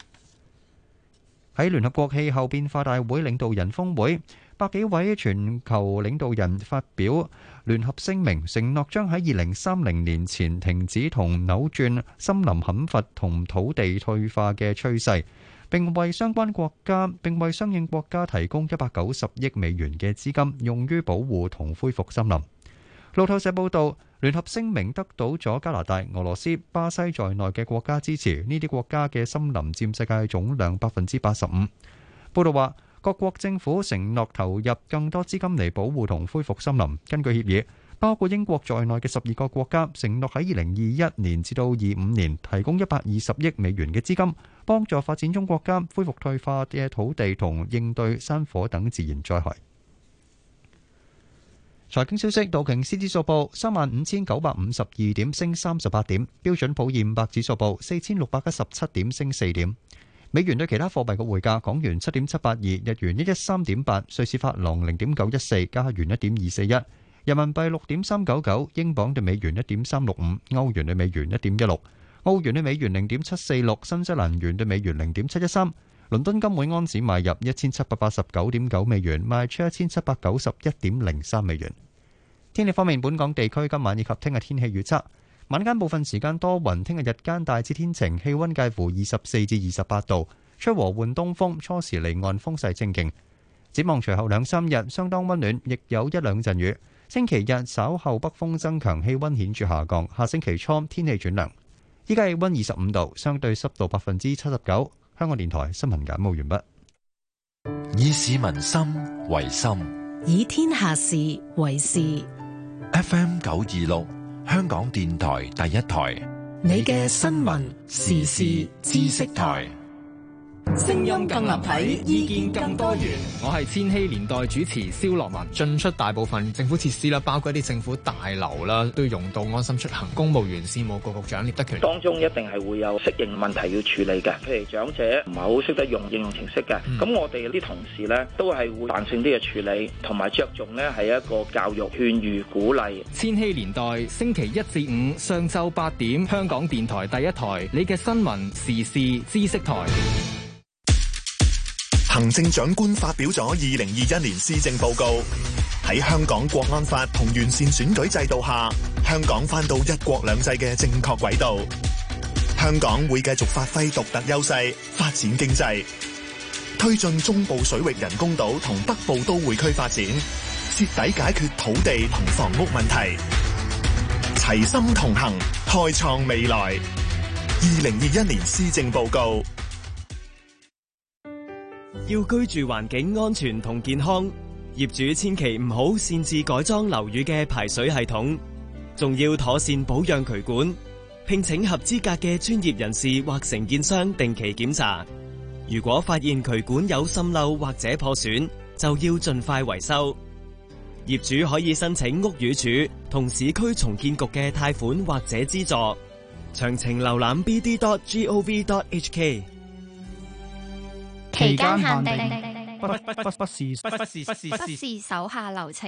喺聯合國氣候變化大會領導人峰會，百幾位全球領導人發表聯合聲明，承諾將喺二零三零年前停止同扭轉森林砍伐同土地退化嘅趨勢，並為相關國家並為相應國家提供一百九十億美元嘅資金，用於保護同恢復森林。路透社報道，聯合聲明得到咗加拿大、俄羅斯、巴西在內嘅國家支持，呢啲國家嘅森林佔世界總量百分之八十五。報道話，各國政府承諾投入更多資金嚟保護同恢復森林。根據協議，包括英國在內嘅十二個國家承諾喺二零二一年至到二五年提供一百二十億美元嘅資金，幫助發展中國家恢復退化嘅土地同應對山火等自然災害。 財經消息，道瓊斯指數報三萬五千九百五十二點，升三十八點；標準普爾五百指數報四千六百一十七點，升四點。美元對其他貨幣嘅匯價：港元七點七八二，日元一一三點八，瑞士法郎零點九一四，加元一點二四一，人民幣六點三九九，英鎊對美元一點三六五，歐元對美元一點一六，澳元對美元零點七四六，新西蘭元對美元零點七一三。倫敦金每安士買入一千七百八十九點九美元，賣出一千七百九十一點零三美元。天氣方面，本港地區今晚以及聽日天氣預測：晚間部分時間多雲，聽日日間大致天晴，氣溫介乎二十四至二十八度，吹和緩東風，初時離岸風勢清勁。展望隨後兩三日相當溫暖，亦有一兩陣雨。星期日稍後北風增強，氣溫顯著下降。下星期初天氣轉涼。依家氣溫二十五度，相對濕度百分之七十九。香港電台新聞簡報完畢。 以市民心為心， 以天下事為事。 F M 九二六，香港電台第一台， 你嘅新聞時事知識台。 聲音更立體，意見更多元。 我係千禧年代主持蕭樂文。進出大部分政府設施啦，包括一啲政府大樓啦，都要用到安心出行。公務員事務局局長聶德權， 當中一定係會有適應問題要處理嘅，譬如長者唔係好識得用應用程式嘅，咁、嗯、我哋啲同事呢，都係會彈性啲嘅處理，同埋着重呢係一個教育、勸喻、鼓勵。 千禧年代星期一至五上晝八點，香港電台第一台，你嘅新聞時事知識台。 行政長官發表咗二零二一年施政報告，喺香港國安法同完善選舉制度下，香港返到一國兩制嘅正確軌道。香港會繼續發揮獨特優勢，發展經濟，推進中部水域人工島同北部都會區發展，徹底解決土地同房屋問題，齊心同行，開創未來。二零二一年施政報告。 要居住環境安全同健康，業主千祈唔好擅自改裝樓宇嘅排水系統，仲要妥善保養渠管，聘請合資格嘅專業人士或承建商定期檢查。如果發現渠管有滲漏或者破損，就要盡快維修。業主可以申請屋宇署同市區重建局嘅貸款或者資助，詳情瀏覽 b d dot gov dot h k。 期間限定， 不不不不是不不是不是不是手下留情。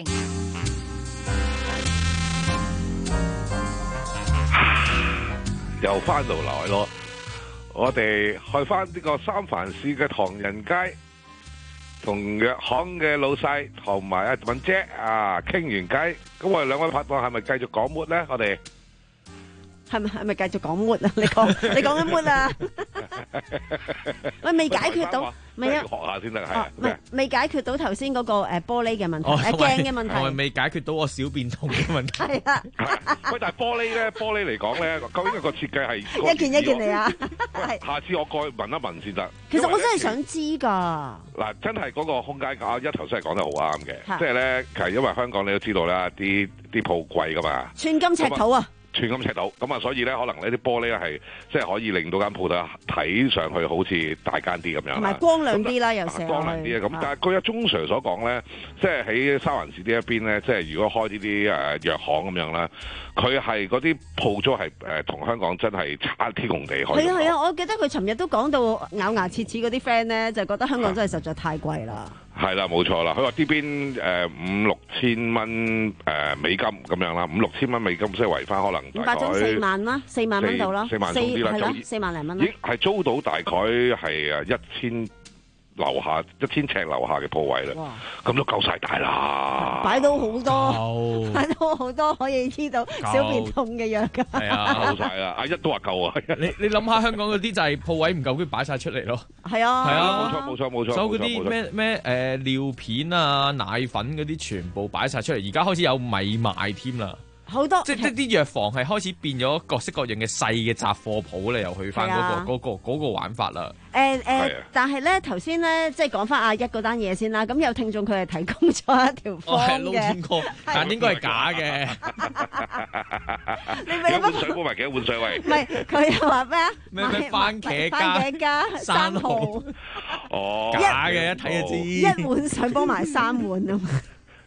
又翻到來咯，我哋去翻呢個三藩市嘅唐人街，同藥行嘅老細同埋阿文姐啊傾完偈，咁我哋兩位拍檔係咪繼續講抹咧？我哋係咪係咪繼續講抹啊？你講你講緊抹啊？喂，未解決到，未啊？ 學下先得，係啊， 未未解決到頭先嗰個誒玻璃嘅問題，誒鏡嘅問題， 我係未解決到我小便痛嘅問題。 係啊， 喂，但係玻璃咧，玻璃嚟講咧，究竟個設計係一件一件嚟啊？ 係，下次我過去問一問先得。 其實我真係想知㗎。 嗱，真係嗰個空間啊，一頭先係講得好啱嘅，即係咧，其實因為香港你都知道啦，啲啲鋪貴㗎嘛， 寸金尺土啊。 寸金尺土，咁啊，所以咧，可能呢啲玻璃咧係即係可以令到間鋪頭睇上去好似大間啲咁樣， 同埋光亮啲啦，有時光亮啲啊。咁但係據阿鐘 Sir 所講咧，即係喺三藩市呢一邊咧，即係如果開呢啲誒藥行咁樣啦，佢係嗰啲鋪租係誒同香港真係差天共地。 係啊係啊，我記得佢尋日都講到咬牙切齒嗰啲 friend 咧，就覺得香港真係實在太貴啦。 係啦，冇錯啦。佢話呢邊誒五六千蚊誒美金咁樣啦，五六千蚊美金即係圍翻可能五百宗四萬啦，四萬蚊度啦， 四萬宗啲啦， 係啦，四萬零蚊啦。 咦，係租到大概係誒一千樓下一千尺樓下嘅鋪位啦，咁都夠晒大啦， 擺到好多，擺到好多可以醫到小便痛嘅藥㗎。 係啊， 夠晒啦！阿一都話夠啊！ 你你諗下香港嗰啲就係鋪位唔夠，佢擺晒出嚟咯。 係啊， 係啊，冇錯冇錯冇錯。 所有嗰啲咩咩誒尿片啊、奶粉嗰啲全部擺晒出嚟，而家開始有米賣添啦。 好多即即啲藥房係開始變咗各式各樣嘅細嘅雜貨鋪咧，又去翻嗰個嗰個嗰個玩法啦。 誒誒，但係咧頭先咧，即係講翻阿一嗰單嘢先啦。咁有聽眾佢係提供咗一條方嘅， 撈天哥，但應該係假嘅。 你咪幾碗水煲埋幾碗水喂？ 唔係，佢又話咩啊？ 咩咩番茄加番茄加生蠔。 哦， 假嘅，一睇就知。 一碗水煲埋三碗啊嘛。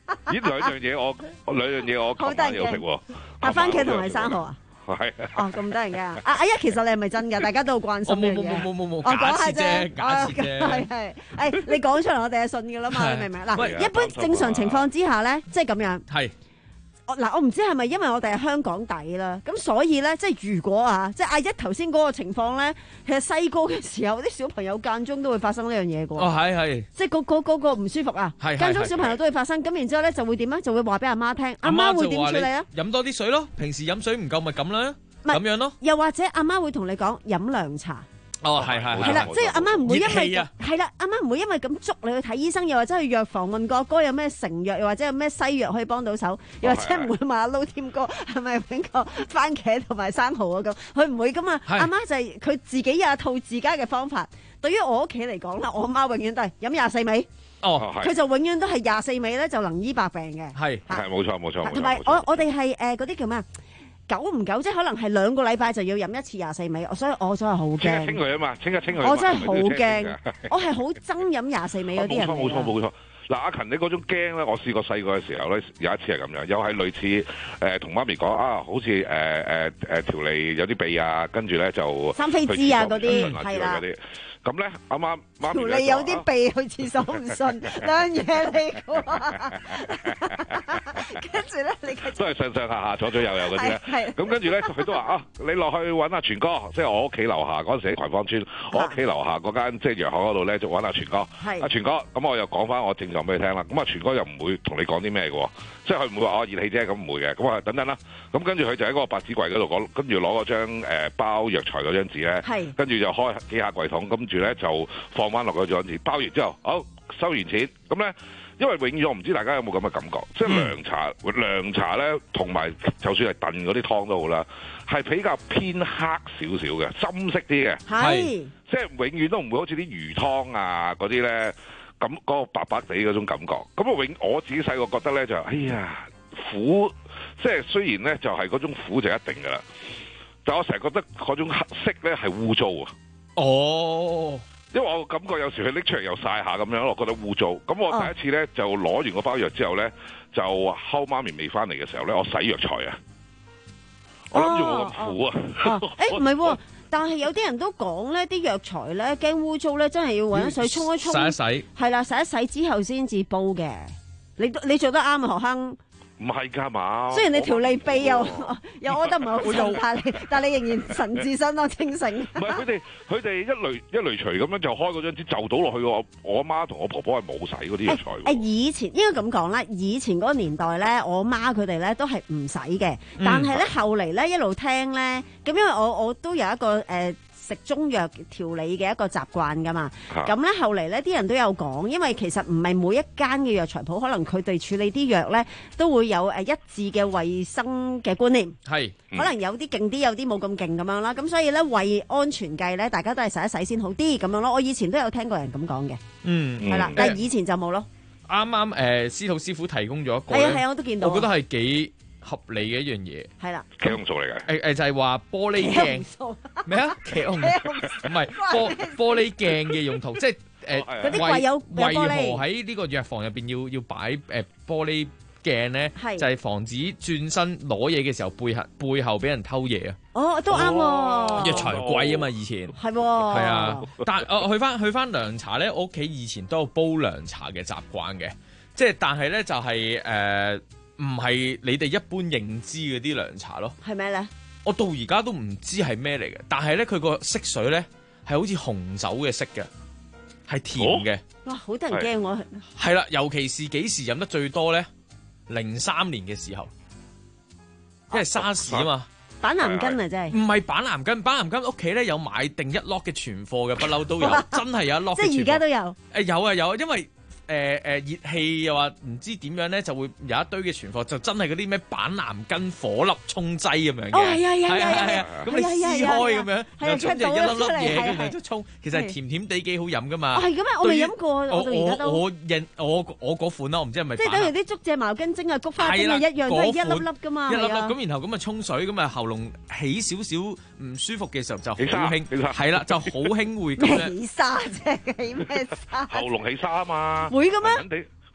呢兩樣嘢我兩樣嘢我琴晚有食喎。 阿番茄同埋生蠔啊？ 係哦，咁得人驚啊！阿阿一其實你係咪真㗎？大家都好關心呢樣嘢。 冇冇冇冇冇， 我講下啫， 假設啫。 係係，誒你講出嚟我哋係信㗎啦嘛，你明唔明？嗱，一般正常情況之下咧，即係咁樣。 係。 嗱，我唔知係咪因為我哋係香港底啦，咁所以咧，即係如果啊，即係阿一頭先嗰個情況咧，其實細個嘅時候啲小朋友間中都會發生呢樣嘢嘅喎。 哦，係係。 即係嗰嗰嗰個唔舒服啊，間中小朋友都會發生，咁然之後咧就會點咧？就會話俾阿媽聽，阿媽會點處理啊？ 飲多啲水咯，平時飲水唔夠咪咁啦，咁樣咯。 又或者阿媽會同你講飲涼茶。 哦，係係係啦，即係阿媽唔會因為係啦，阿媽唔會因為咁捉你去睇醫生，又或者去藥房問個哥有咩成藥，又或者有咩西藥可以幫到手，又或者唔會問阿撈添哥係咪揾個番茄同埋生蠔啊咁，佢唔會噶嘛。阿媽就係佢自己有一套自家嘅方法。對於我屋企嚟講啦，我媽永遠都係飲廿四味。 哦， 佢就永遠都係廿四味咧，就能醫百病嘅。 係係冇錯冇錯。 同埋我我哋係誒嗰啲叫咩啊？久唔久即係可能係兩個禮拜就要飲一次廿四味，所以我真係好驚。 清一清佢啊嘛，清一清佢。 我真係好驚，我係好憎飲廿四味嗰啲人。 冇錯冇錯冇錯。嗱，阿勤你嗰種驚咧，我試過細個嘅時候咧，有一次係咁樣，又係類似誒同媽咪講啊，好似誒誒誒條脷有啲痹啊，跟住咧就生痱滋啊嗰啲係啦。 咁咧，阿媽媽條脷有啲鼻去廁所唔順，兩嘢嚟嘅喎。跟住咧，你都係上上下下左左右右嗰啲咧。咁跟住咧，佢都話啊，你落去揾阿全哥，即係我屋企樓下嗰陣時喺葵芳村，我屋企樓下嗰間即係藥行嗰度咧，就揾阿全哥。阿全哥，咁我又講翻我症狀俾你聽啦。咁啊，全哥又唔會同你講啲咩嘅喎，即係佢唔會話我熱氣啫，咁唔會嘅。咁啊，等等啦。咁跟住佢就喺嗰個百子櫃嗰度講，跟住攞嗰張誒包藥材嗰張紙咧，跟住就開幾下櫃桶，跟住咧就放翻落嗰張紙，包完之後，好收完錢，咁咧。因為永遠我唔知大家有冇咁嘅感覺，即係涼茶，涼茶咧同埋就算係燉嗰啲湯都好啦，係比較偏黑少少嘅，深色啲嘅，係即係永遠都唔會好似啲魚湯啊嗰啲咧咁嗰個白白地嗰種感覺。咁啊永我自己細個覺得咧就哎呀苦，即係雖然咧就係嗰種苦就一定㗎啦，但我成日覺得嗰種黑色咧係污糟啊。哦。因為我感覺有時佢拎出嚟又曬下咁樣，我覺得污糟。咁我第一次咧就攞完個包藥之後咧，就睺媽咪未翻嚟嘅時候咧，我洗藥材啊，我諗住冇咁苦啊。 誒唔係喎，但係有啲人都講咧，啲藥材咧驚污糟咧，真係要揾水沖一沖，洗一洗，係啦，洗一洗之後先至煲嘅。你你做得啱啊，何亨。 唔係㗎嘛， 雖然你條脷鼻又又屙得唔係好順，但係但係你仍然神志相當清醒。 唔係佢哋佢哋一雷一雷錘咁樣就開嗰張紙就倒落去喎。我媽同我婆婆係冇洗嗰啲藥材。 誒以前應該咁講啦，以前嗰個年代咧，我媽佢哋咧都係唔洗嘅，但係咧後嚟咧一路聽咧，咁因為我我都有一個誒。呃食中藥調理嘅一個習慣噶嘛，咁咧、啊、後嚟咧啲人都有講，因為其實唔係每一間嘅藥材鋪，可能佢哋處理啲藥咧都會有誒一致嘅衛生嘅觀念，係、嗯、可能有啲勁啲，有啲冇咁勁咁樣啦。咁所以咧為安全計咧，大家都係洗一洗先好啲咁樣咯。我以前都有聽過人咁講嘅，嗯，係啦，但係以前就冇咯。 啱啱誒司徒師傅提供咗一個， 係啊係啊，我都見到， 我覺得係幾合理嘅一樣嘢， 係啦， 茄紅素嚟嘅， 誒誒就係話玻璃鏡咩啊？茄紅唔係玻玻璃鏡嘅用途，即係誒嗰啲櫃有為何喺呢個藥房入邊要要擺誒玻璃鏡咧？就係防止轉身攞嘢嘅時候背後背後俾人偷嘢啊！ 哦，都啱喎， 藥材貴啊嘛，以前係喎， 係啊，但係去翻去翻涼茶咧，我屋企以前都有煲涼茶嘅習慣嘅，即係但係咧就係誒。唔係你哋一般認知嗰啲涼茶咯， 係咩咧？ 我到而家都唔知係咩嚟嘅，但係咧佢個色水咧係好似紅酒嘅色嘅，係甜嘅。 哇，好得人驚我。 係啦，尤其是幾時飲得最多咧？零三年嘅時候，因為沙士啊嘛。 板藍根啊，真係。 唔係板藍根，板藍根屋企咧有買定一 lot 嘅存貨嘅，不嬲都有，真係有一 lot。 即係而家都有。 誒有啊有啊，因為。誒誒、呃、熱氣又話唔知點樣咧，就會有一堆嘅存貨，就真係嗰啲咩板藍根火粒沖劑咁樣嘅。 哦係啊係啊係啊， 咁你撕開咁樣，又沖就一粒粒嘢咁樣就沖，其實係甜甜地幾好飲噶嘛。 係咁咩？我未飲過，我到而家都。 我認我我嗰款啦，我唔知係咪。 即係等於啲竹蔗茅根精啊、菊花精啊一樣，都係一粒粒噶嘛。 一粒粒咁，然後咁啊沖水，咁啊喉嚨起少少唔舒服嘅時候就好興，係啦就好興會咁樣。 起沙啫，起咩沙？ 喉嚨起沙啊嘛。 會嘅咩？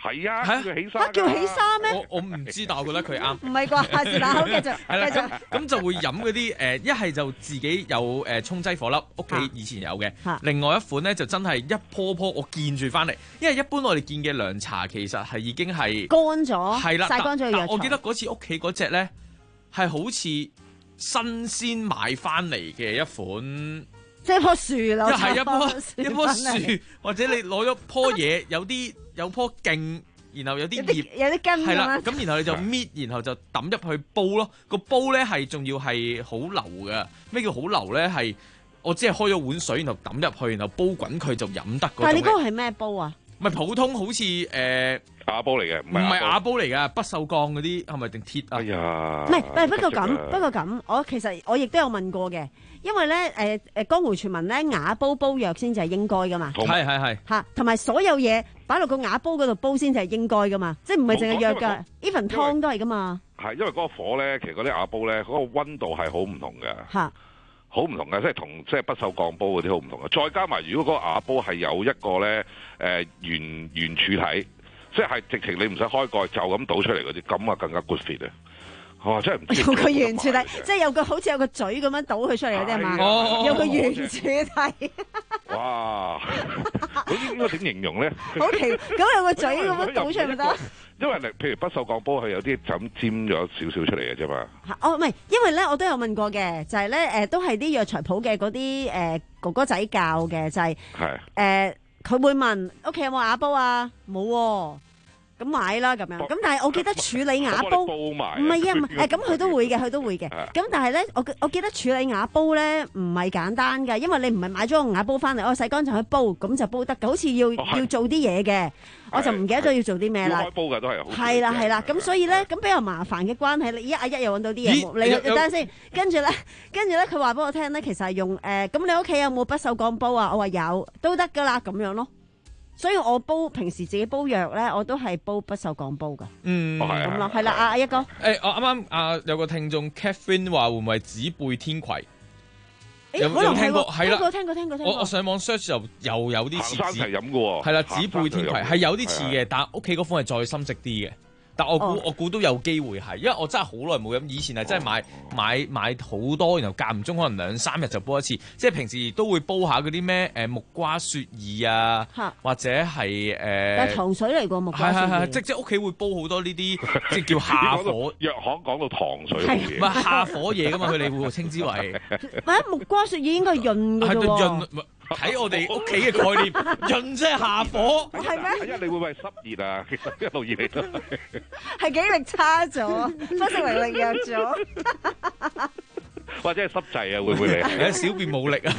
係啊，叫佢起衫。 嚇叫起衫咩？ 我我唔知，但我覺得佢啱。 唔係啩？是但，好繼續，繼續。 咁就會飲嗰啲誒，一係就自己有誒沖劑火粒，屋企以前有嘅。另外一款咧就真係一棵棵我見住翻嚟，因為一般我哋見嘅涼茶其實係已經係乾咗， 係啦， 曬乾咗嘅藥材。 我記得嗰次屋企嗰隻咧係好似新鮮買翻嚟嘅一款。 即係棵樹咯， 一係一棵一棵樹，或者你攞咗棵嘢，有啲有棵莖，然後有啲葉， 有啲根， 係啦，咁然後你就搣，然後就抌入去煲咯。個煲咧係仲要係好流嘅。咩叫好流咧？係我只係開咗碗水，然後抌入去，然後煲滾佢就飲得嗰種。 但係你嗰個係咩煲啊？ 唔係普通，好似誒瓦煲嚟嘅，唔係瓦煲嚟㗎，不鏽鋼嗰啲係咪定鐵啊？ 哎呀， 唔係，唔係，不過咁，不過咁，我其實我亦都有問過嘅。因為咧，誒誒江湖傳聞咧，瓦煲煲藥先至係應該噶嘛， 係係係嚇，同埋所有嘢擺落個瓦煲嗰度煲先至係應該噶嘛，即係唔係淨係藥㗎 ，even 湯都係噶嘛。 係因為嗰個火咧，其實嗰啲瓦煲咧，嗰、嗰個溫度係好唔同嘅， 嚇， 好唔同嘅，即係同即係不鏽鋼煲嗰啲好唔同嘅。再加埋如果嗰個瓦煲係有一個咧誒圓圓柱體，即係直情你唔使開蓋就咁倒出嚟嗰啲，咁啊更加 good fit 啊！哇！真係唔知有個圓柱體，即係有個好似有個嘴咁樣倒佢出嚟嗰啲係嘛？有個圓柱體。 哇！嗰啲應該點形容咧？ 好奇，咁有個嘴咁樣倒出嚟咪得？ 因為你譬如不鏽鋼煲，佢有啲就咁尖咗少少出嚟嘅啫嘛。 哦，唔係，因為咧我都有問過嘅，就係咧誒，都係啲藥材鋪嘅嗰啲誒哥哥仔教嘅，就係誒佢會問屋企有冇瓦煲啊？冇喎。咁買啦咁樣，咁但係我記得處理瓦煲，唔係啊，唔係，誒咁佢都會嘅，佢都會嘅。咁但係咧，我我記得處理瓦煲咧唔係簡單㗎，因為你唔係買咗個瓦煲翻嚟，我洗乾淨去煲，咁就煲得㗎，好似要要做啲嘢嘅，我就唔記得咗要做啲咩啦。 開煲㗎都係。 係啦係啦，咁所以咧，咁比較麻煩嘅關係，你一阿一又揾到啲嘢，你等下先，跟住咧，跟住咧，佢話俾我聽咧，其實係用誒，咁你屋企有冇不鏽鋼煲啊？我話有，都得㗎啦，咁樣咯。所以我煲平時自己煲藥咧，我都係煲不鏽鋼煲噶。 嗯， 咁咯，係啦，阿一哥。誒， 我啱啱啊有個聽眾 Catherine 話會唔會係紫貝天葵？ 有有聽過？ 係啦，聽過聽過聽過聽過。 我我上網 search 就又有啲似。 行山係飲嘅喎。 係啦，紫貝天葵係有啲似嘅，但屋企嗰款係再深色啲嘅。但我估、oh. 我估都有機會係，因為我真係好耐冇飲，以前係真係買、oh. 買買好多，然後間唔中可能兩三日就煲一次，即係平時都會煲下嗰啲咩誒木瓜雪耳啊，或者係誒。呃、 但係糖水嚟個木瓜雪耳。係係係， 即即屋企會煲好多呢啲，即係叫下火。 藥行講到糖水嘅嘢。 唔係下火嘢㗎嘛？佢哋會稱之為。 喂，木瓜雪耳應該係潤㗎啫喎。 喺我哋屋企嘅概念，潤即係下火， 係咩？ 因為你會唔會係濕熱啊？其實一路以嚟都係係記憶力差咗，分析能力弱咗， 或者係濕滯啊？會唔會嚟？ 小便冇力啊？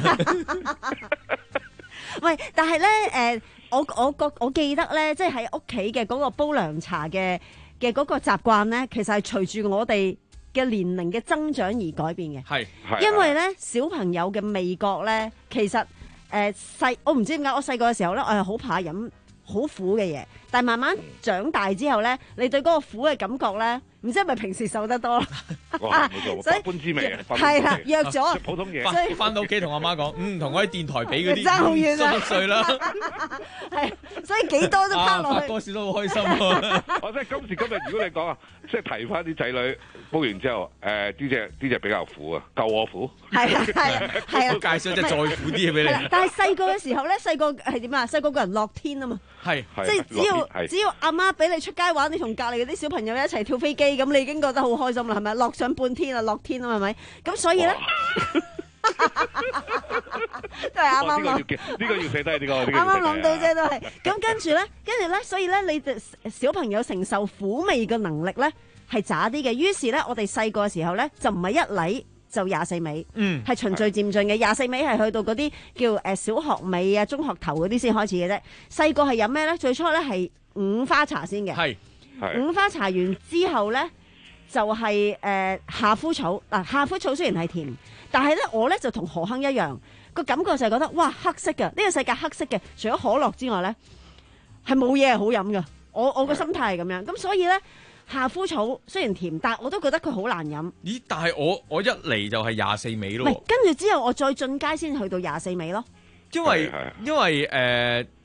喂，但係咧，誒，我我覺我記得咧，即係喺屋企嘅嗰個煲涼茶嘅嘅嗰個習慣咧，其實係隨住我哋嘅年齡嘅增長而改變嘅。 係， 因為咧小朋友嘅味覺咧，其實。誒細、呃、我唔知點解，我細個嘅時候咧，我係好怕飲好苦嘅嘢，但係慢慢長大之後咧，你對嗰個苦嘅感覺咧，唔知係咪平時受得多啦？ 哇！所以百般滋味啊， 係啦，弱咗普通嘢。 所以翻到屋企同阿媽講，嗯，同我喺電台比嗰啲爭好遠啊， 十歲啦。 係，所以幾多都拋落去。 多士都好開心啊！ 我即係今時今日，如果你講啊，即係提翻啲仔女煲完之後，誒呢隻呢隻比較苦啊，夠我苦。 係啊係啊係啊！ 都介紹隻再苦啲嘢俾你。 但係細個嘅時候咧，細個係點啊？細個個人樂天啊嘛。 係， 即係只要只要阿媽俾你出街玩，你同隔離嗰啲小朋友一齊跳飛機，咁你已經覺得好開心啦，係咪？樂上半天啊，樂天啊，係咪？咁所以咧，都係啱啱諗。 呢個要寫低呢個。啱啱諗到啫，都係。咁跟住咧，跟住咧，所以咧，你哋小朋友承受苦味嘅能力咧係渣啲嘅。於是咧，我哋細個嘅時候咧，就唔係一嚟就廿四味， 嗯， 係循序漸進嘅。廿四味係去到嗰啲叫誒小學尾啊、中學頭嗰啲先開始嘅啫。細個係飲咩咧？最初咧係五花茶先嘅， 係五花茶完之後咧就係、是、誒、呃、夏枯草嗱。夏枯草雖然係甜，但係咧我咧就同何亨一樣個感覺就係覺得哇黑色嘅呢、這個世界黑色嘅，除咗可樂之外咧係冇嘢係好飲嘅。我我個心態係咁樣，咁所以咧。夏枯草雖然甜，但我都覺得佢好難飲。 咦？但係我我一嚟就係廿四味咯。 唔係，跟住之後我再進階先去到廿四味咯。 因為因為誒、呃，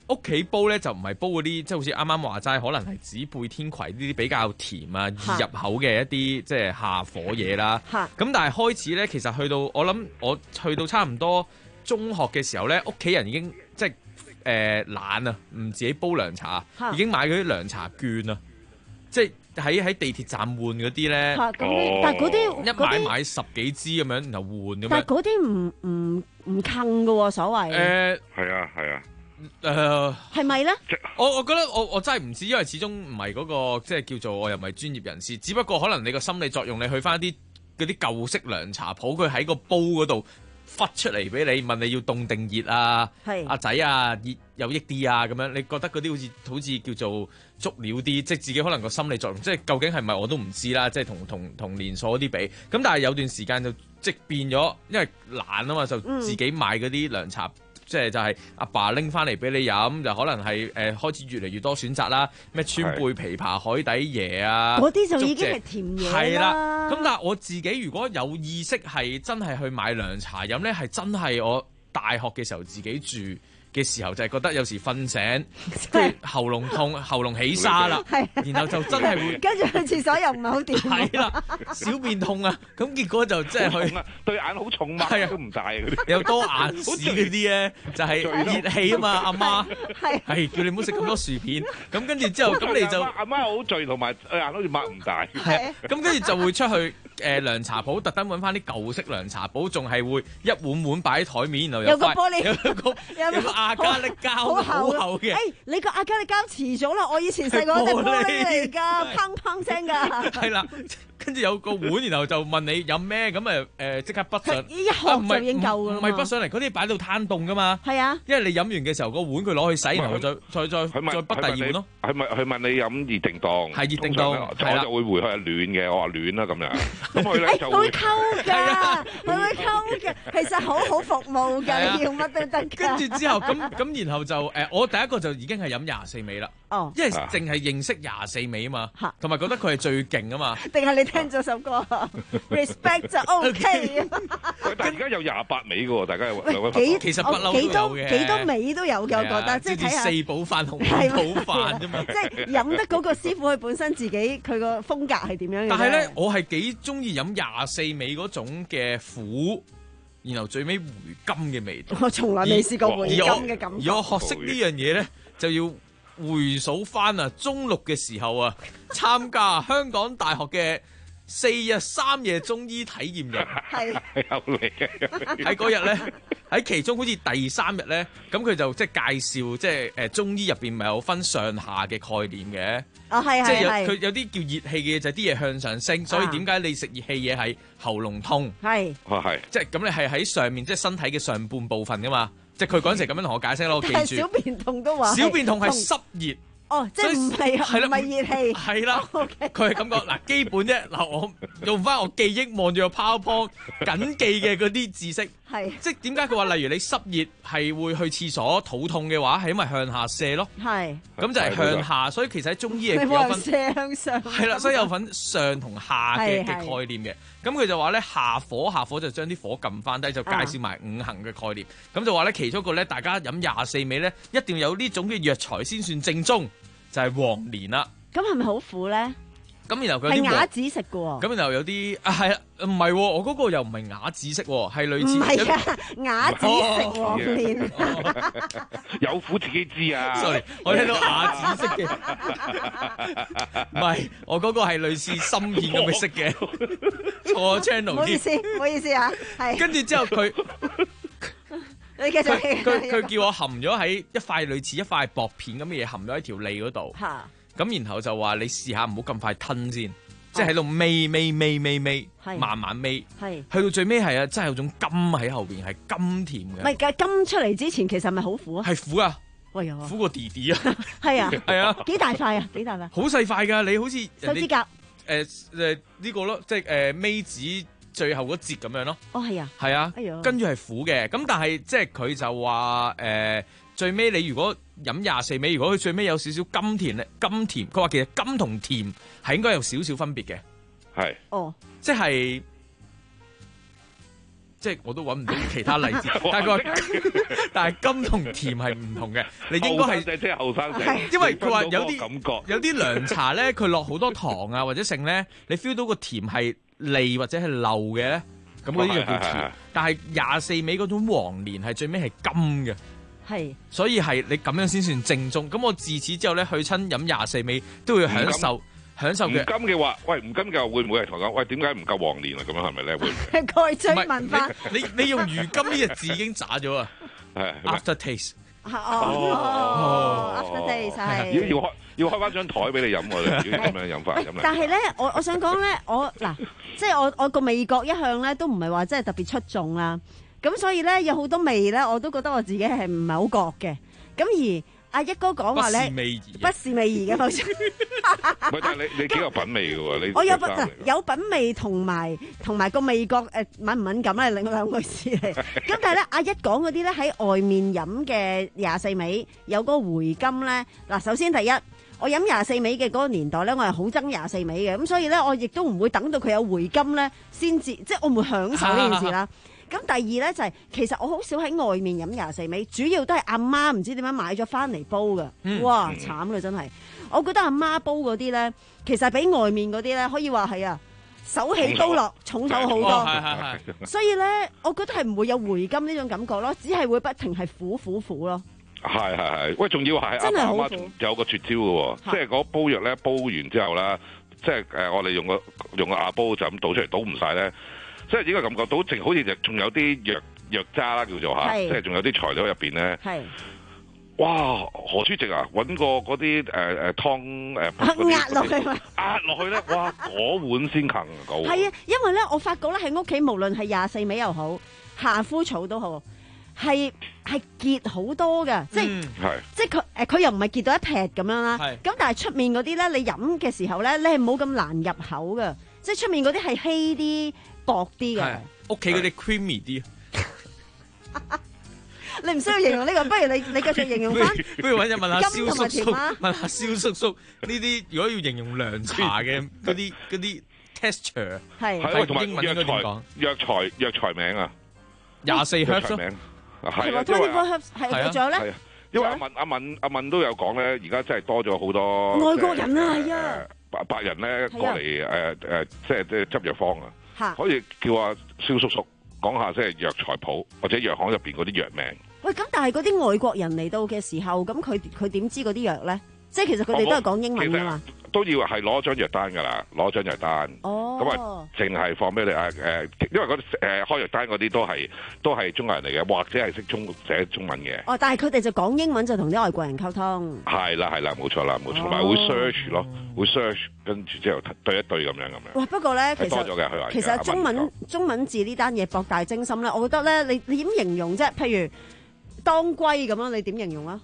屋企煲咧就唔係煲嗰啲，即係好似啱啱話齋，可能係紫貝天葵呢啲比較甜啊、易入口嘅一啲即係下火嘢啦。咁但係開始咧，其實去到我諗，我去到差唔多中學嘅時候咧，屋企人已經即係誒懶啊，唔自己煲涼茶，已經買嗰啲涼茶券啊，即係喺喺地鐵站換嗰啲咧。 咁但係嗰啲一買買十幾支咁樣，然後換咁樣。 但係嗰啲唔唔唔坑㗎喎，所謂。 誒係啊係啊。 誒係咪咧？ 我我覺得我我真係唔知，因為始終唔係嗰個即係叫做我又唔係專業人士，只不過可能你個心理作用，你去翻啲嗰啲舊式涼茶鋪，佢喺個煲嗰度忽出嚟俾你，問你要凍定熱啊？係阿仔啊，熱有益啲啊咁樣，你覺得嗰啲好似好似叫做足料啲，即係自己可能個心理作用，即係究竟係咪我都唔知啦，即係同同同連鎖嗰啲比，咁但係有段時間就即係變咗，因為懶啊嘛，就自己買嗰啲涼茶。嗯即係就係阿爸拎翻嚟俾你飲，就可能係誒、呃、開始越嚟越多選擇啦，咩川貝枇杷海底椰啊， 嗰啲就已經係甜嘢啦。係啦， 咁但係我自己如果有意識係真係去買涼茶飲咧，係真係我大學嘅時候自己住嘅時候，就係覺得有時瞓醒，即係喉嚨痛、喉嚨起沙啦，然後就真係會跟住去廁所又唔係好掂， 係啦，小便痛啊，咁結果就即係去對眼好重嘛，都唔大嗰啲， 有多眼屎嗰啲咧，就係熱氣啊嘛，阿媽係叫你唔好食咁多薯片，咁跟住之後咁你就阿媽好醉，同埋對眼好似擘唔大， 係咁跟住就會出去。誒涼茶鋪特登揾翻啲舊式涼茶鋪，仲係會一碗碗擺喺台面，然後有個玻璃， 有個有個亞加力膠好厚嘅。 誒，你個亞加力膠遲咗啦！我以前細個係玻璃嚟㗎，砰砰聲㗎。係啦，跟住有個碗，然後就問你飲咩，咁誒誒即刻畢上。 一殼就已經夠㗎啦。 唔係畢上嚟，嗰啲擺到攤凍㗎嘛。 係啊， 因為你飲完嘅時候，個碗佢攞去洗，然後再再再再畢第二碗咯。 係咪佢問你飲熱定凍？ 係熱定凍， 我就會回佢係暖嘅，我話暖啦咁樣。咁佢咧就會溝㗎，佢會溝嘅，其實好好服務㗎，你要乜都得㗎。 跟住之後咁咁，然後就誒，我第一個就已經係飲廿四味啦。 哦， 因為淨係認識廿四味啊嘛，同埋覺得佢係最勁啊嘛。 定係你聽咗首歌 ，respect 就 OK。 但係而家有廿八味嘅喎，大家有兩位幾其實不嬲都有嘅， 幾多味都有嘅，我覺得即係睇下四寶飯同五寶飯啫嘛。 即係飲得嗰個師傅佢本身自己佢個風格係點樣嘅？ 但係咧，我係幾中意飲廿四味嗰種嘅苦，然後最尾回甘嘅味道。 我從來未試過回甘嘅感覺。 而我學識呢樣嘢咧，就要回數翻啊，中六嘅時候啊，參加香港大學嘅四日三夜中醫體驗營。 係有嚟嘅， 喺嗰日咧，喺其中好似第三日咧，咁佢就即係介紹，即係誒中醫入邊咪有分上下嘅概念嘅。 哦，係即係有係佢有啲叫熱氣嘅嘢，就係啲嘢向上升，所以點解你食熱氣嘢係喉嚨痛？ 係， 哦係， 即係咁你係喺上面，即係身體嘅上半部分噶嘛。即係佢嗰陣時咁樣同我解釋咯，我記住。 但係小便痛都話。 小便痛係濕熱。 哦，即係唔係唔係熱氣？ 係啦，佢係咁講嗱，基本啫嗱，我用翻我記憶望住個 PowerPoint 緊記嘅嗰啲知識， 係即係點解佢話例如你濕熱係會去廁所肚痛嘅話，係因為向下瀉咯， 係咁就係向下，所以其實喺中醫係有分瀉向上， 係啦，所以有分上同下嘅嘅概念嘅。咁佢就話咧下火下火就將啲火撳翻低，就介紹埋五行嘅概念。咁就話咧其中一個咧，大家飲廿四味咧，一定要有呢種嘅藥材先算正宗。就係黃連啦， 咁係咪好苦咧？ 咁然後佢係啞子食嘅喎， 咁然後有啲啊係啊，唔係喎，我嗰個又唔係啞子食喎，係類似唔係啊，啞子食黃連， 有苦自己知啊。 sorry， 我聽到啞子食嘅，唔係，我嗰個係類似心片咁嘅色嘅，錯 channel。唔好意思，唔好意思啊，係。 跟住之後佢。 你繼續佢佢叫我含咗喺一塊類似一塊薄片咁嘅嘢，含咗喺條脷嗰度。 嚇！ 咁然後就話你試下唔好咁快吞先，即係喺度煨煨煨煨煨，慢慢煨。係。去到最尾係啊，真係有種甘喺後邊，係甘甜嘅。 唔係嘅，甘出嚟之前其實係咪好苦啊？ 係苦啊！ 喂呀！ 苦過弟弟啊！ 係啊！ 係啊！ 幾大塊啊？幾大塊？ 好細塊㗎，你好似手指甲。 誒誒呢個咯，即係誒尾指。最後嗰節咁樣咯， 哦係啊， 係啊，跟住係苦嘅，咁但係即係佢就話誒、呃、最尾你如果飲廿四味，如果佢最尾有少少甘甜咧，甘甜，佢話其實甘同甜係應該有少少分別嘅， 係， 哦， 即係即係我都揾唔到其他例子。但係佢但係甘同甜係唔同嘅，你應該係即係後生仔， 因為佢話有啲感覺， 有啲涼茶咧，佢落好多糖啊或者剩咧，你 feel 到個甜係膩或者係漏嘅咧，咁嗰啲就叫甜。但係廿四味嗰種黃連係最尾係甘嘅。 係， 所以係你咁樣先算正宗。咁我自此之後咧，去親飲廿四味都會享受享受嘅。 唔甘嘅話，喂唔甘嘅話會唔會係同講？喂點解唔夠黃連啊？咁樣係咪咧？會蓋追問法。 你你用如今呢隻字已經渣咗啊！After taste。 哦，after taste 係。 要要開要開翻張台俾你飲喎！你咁樣飲法飲但係咧，我我想講咧，我嗱，即係我我個味覺一向咧都唔係話真係特別出眾啦。咁所以咧，有好多味咧，我都覺得我自己係唔係好覺嘅。咁而阿一哥講話咧，不是味兒嘅，冇錯。 唔係，但係你你幾有品味嘅喎？你我有品有品味同埋同埋個味覺誒敏唔敏感咧，另外兩回事嚟。咁但係咧，阿一講嗰啲咧喺外面飲嘅廿四味有嗰個回甘咧。嗱，首先第一，我飲廿四味嘅嗰個年代咧，我係好憎廿四味嘅。咁所以咧，我亦都唔會等到佢有回甘咧先至，即係我唔會享受呢件事啦。咁第二咧就係、是，其實我好少喺外面飲廿四味，主要都係阿媽唔知點樣買咗翻嚟煲㗎。嗯、哇，慘啦真係！我覺得阿媽煲嗰啲咧，其實比外面嗰啲咧，可以話係啊，手起刀落，重手好多。哦、所以咧，我覺得係唔會有回甘呢種感覺咯，只係會不停係苦苦苦咯。 係係係，喂，仲要係真係好苦。 阿媽有個絕招嘅喎，即係嗰煲藥咧煲完之後啦，即係誒我哋用個用個瓦煲就咁倒出嚟，倒唔晒咧。即係應該感覺到，淨好似就仲有啲藥藥渣啦，叫做嚇，即係仲有啲材料入邊咧。係，哇！何書籍啊，揾個嗰啲誒誒湯誒壓落去嘛，壓落去咧，哇！嗰碗先近嗰碗。係啊， 因為咧，我發覺咧喺屋企，無論係廿四味又好，夏枯草都好，係係結好多嘅，即係、嗯、即係佢誒，佢又唔係結到一劈咁樣啦。咁但係出面嗰啲咧，你飲嘅時候咧，你係冇咁難入口嘅，即係出面嗰啲係稀啲。薄啲嘅， 屋企嗰啲 creamy 啲。 你唔需要形容呢個，不如你你繼續形容翻。 不如揾日問下蕭叔叔，問下蕭叔叔呢啲如果要形容涼茶嘅嗰啲嗰啲 texture， 係係同埋英文應該點講？ 藥材藥材名啊， 廿四 herbs 名係啊，twenty four herbs 係仲有咧？ 因為阿敏阿敏阿敏都有講咧，而家真係多咗好多外國人啊，係啊， 白白人咧過嚟誒誒，即係即係執藥方啊。可以叫阿蕭叔叔講下即係藥材鋪或者藥行入邊嗰啲藥名。 喂，咁但係嗰啲外國人嚟到嘅時候，咁佢佢點知嗰啲藥咧？即係其實佢哋都係講英文噶嘛。都要係攞張藥單㗎啦，攞張藥單。哦。咁啊，淨係放俾你啊誒，因為嗰啲誒開藥單嗰啲都係都係中國人嚟嘅，或者係識中寫中文嘅。哦，但係佢哋就講英文就同啲外國人溝通。係啦係啦，冇錯啦冇錯，同埋會 search 咯，會 search 跟住之後對一對咁樣咁樣。哇！不過咧，其實多咗嘅佢話。其實中文中文字呢單嘢博大精深咧，我覺得咧，你你點形容啫？譬如當歸咁樣，你點形容啊？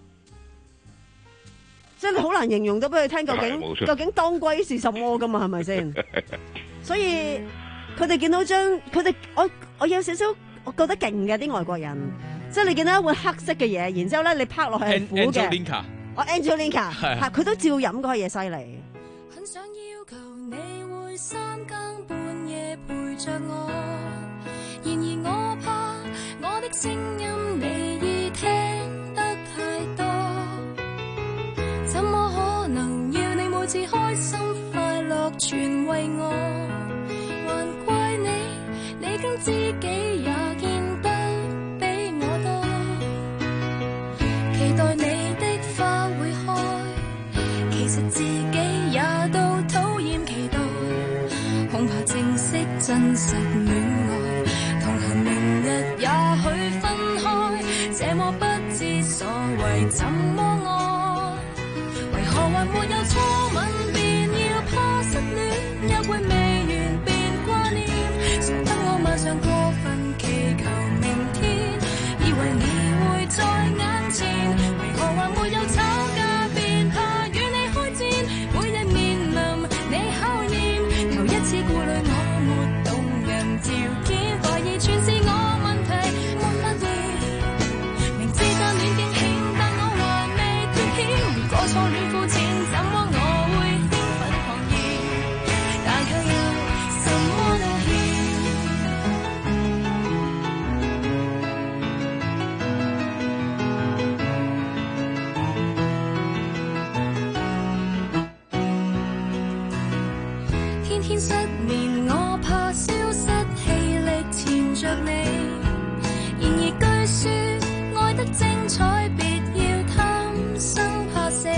即係你好難形容到俾佢聽，究竟究竟當歸是什麼噶嘛？係咪先？所以佢哋見到張佢哋，我我有少少我覺得勁嘅啲外國人，即係你見到一碗黑色嘅嘢，然之後咧你拍落去係苦嘅。我 Angelina 係佢都照飲嗰個嘢犀利。很想要求你會三更半夜陪着我，然而我怕我的聲音你已聽得太多。怎麼可能要你每次開心快樂全為我？還怪你，你跟知己也見得比我多。期待你的花會開，其實自己也都討厭期待。恐怕正式真實戀愛，同行明日也許分開，這麼不知所謂，怎麼愛？何還沒有初吻便要怕失戀，約會未完便掛念，誰得我晚上過分祈求明天，以為你會在眼前，為何還沒有吵架便怕與你開戰，每日面臨你考驗，頭一次顧慮我沒動人條件，懷疑全是我問題，沒發現，明知單戀驚險，但我還未天失眠，我怕消失氣力纏着你。然而據說愛得精彩，別要貪生怕死。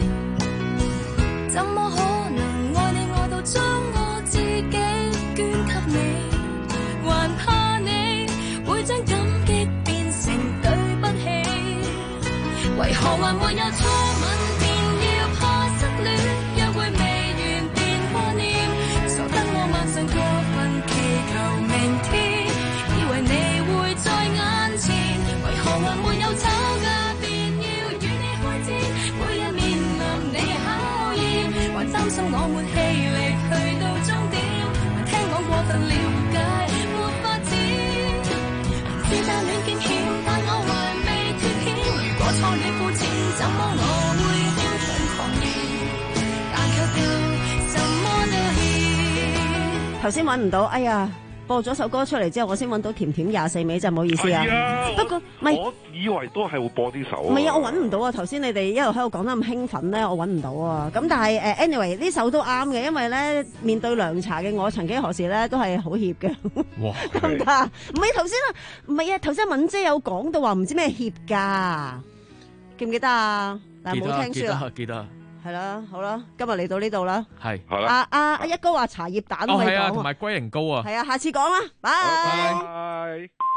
怎麼可能愛你愛到將我自己捐給你？還怕你會將感激變成對不起？為何還沒有初吻便要怕失戀？約會未完便掛念，傻得我晚上過分祈求明天，以為你會在眼前。為何還沒有吵架便要與你開戰？每日面臨你考驗，還擔心我沒氣力去到終點。聽講過分了解沒發展，知道戀驚險，但我還未脫險。如果錯了膚淺，怎麼我會標準狂熱？但卻對什麼都欠。 頭先揾唔到，哎呀！播咗首歌出嚟之後，我先揾到甜甜廿四味，真係唔好意思啊。不過唔係， 我以為都係會播呢首。 唔係啊，我揾唔到啊。頭先你哋一路喺度講得咁興奮咧，我揾唔到啊。咁但係誒 anyway 呢首都啱嘅，因為咧面對涼茶嘅我，曾幾何時咧都係好怯嘅。 哇！ 得唔得？唔係頭先啊，唔係啊，頭先敏姐有講到話唔知咩怯㗎，記唔記得啊？嗱，冇聽書啊， 記得。 係啦，好啦，今日嚟到呢度啦。 係， 好啦。阿阿阿一哥話茶葉蛋可以講， 哦係啊，同埋龜苓膏啊。 係啊，下次講啦，拜拜。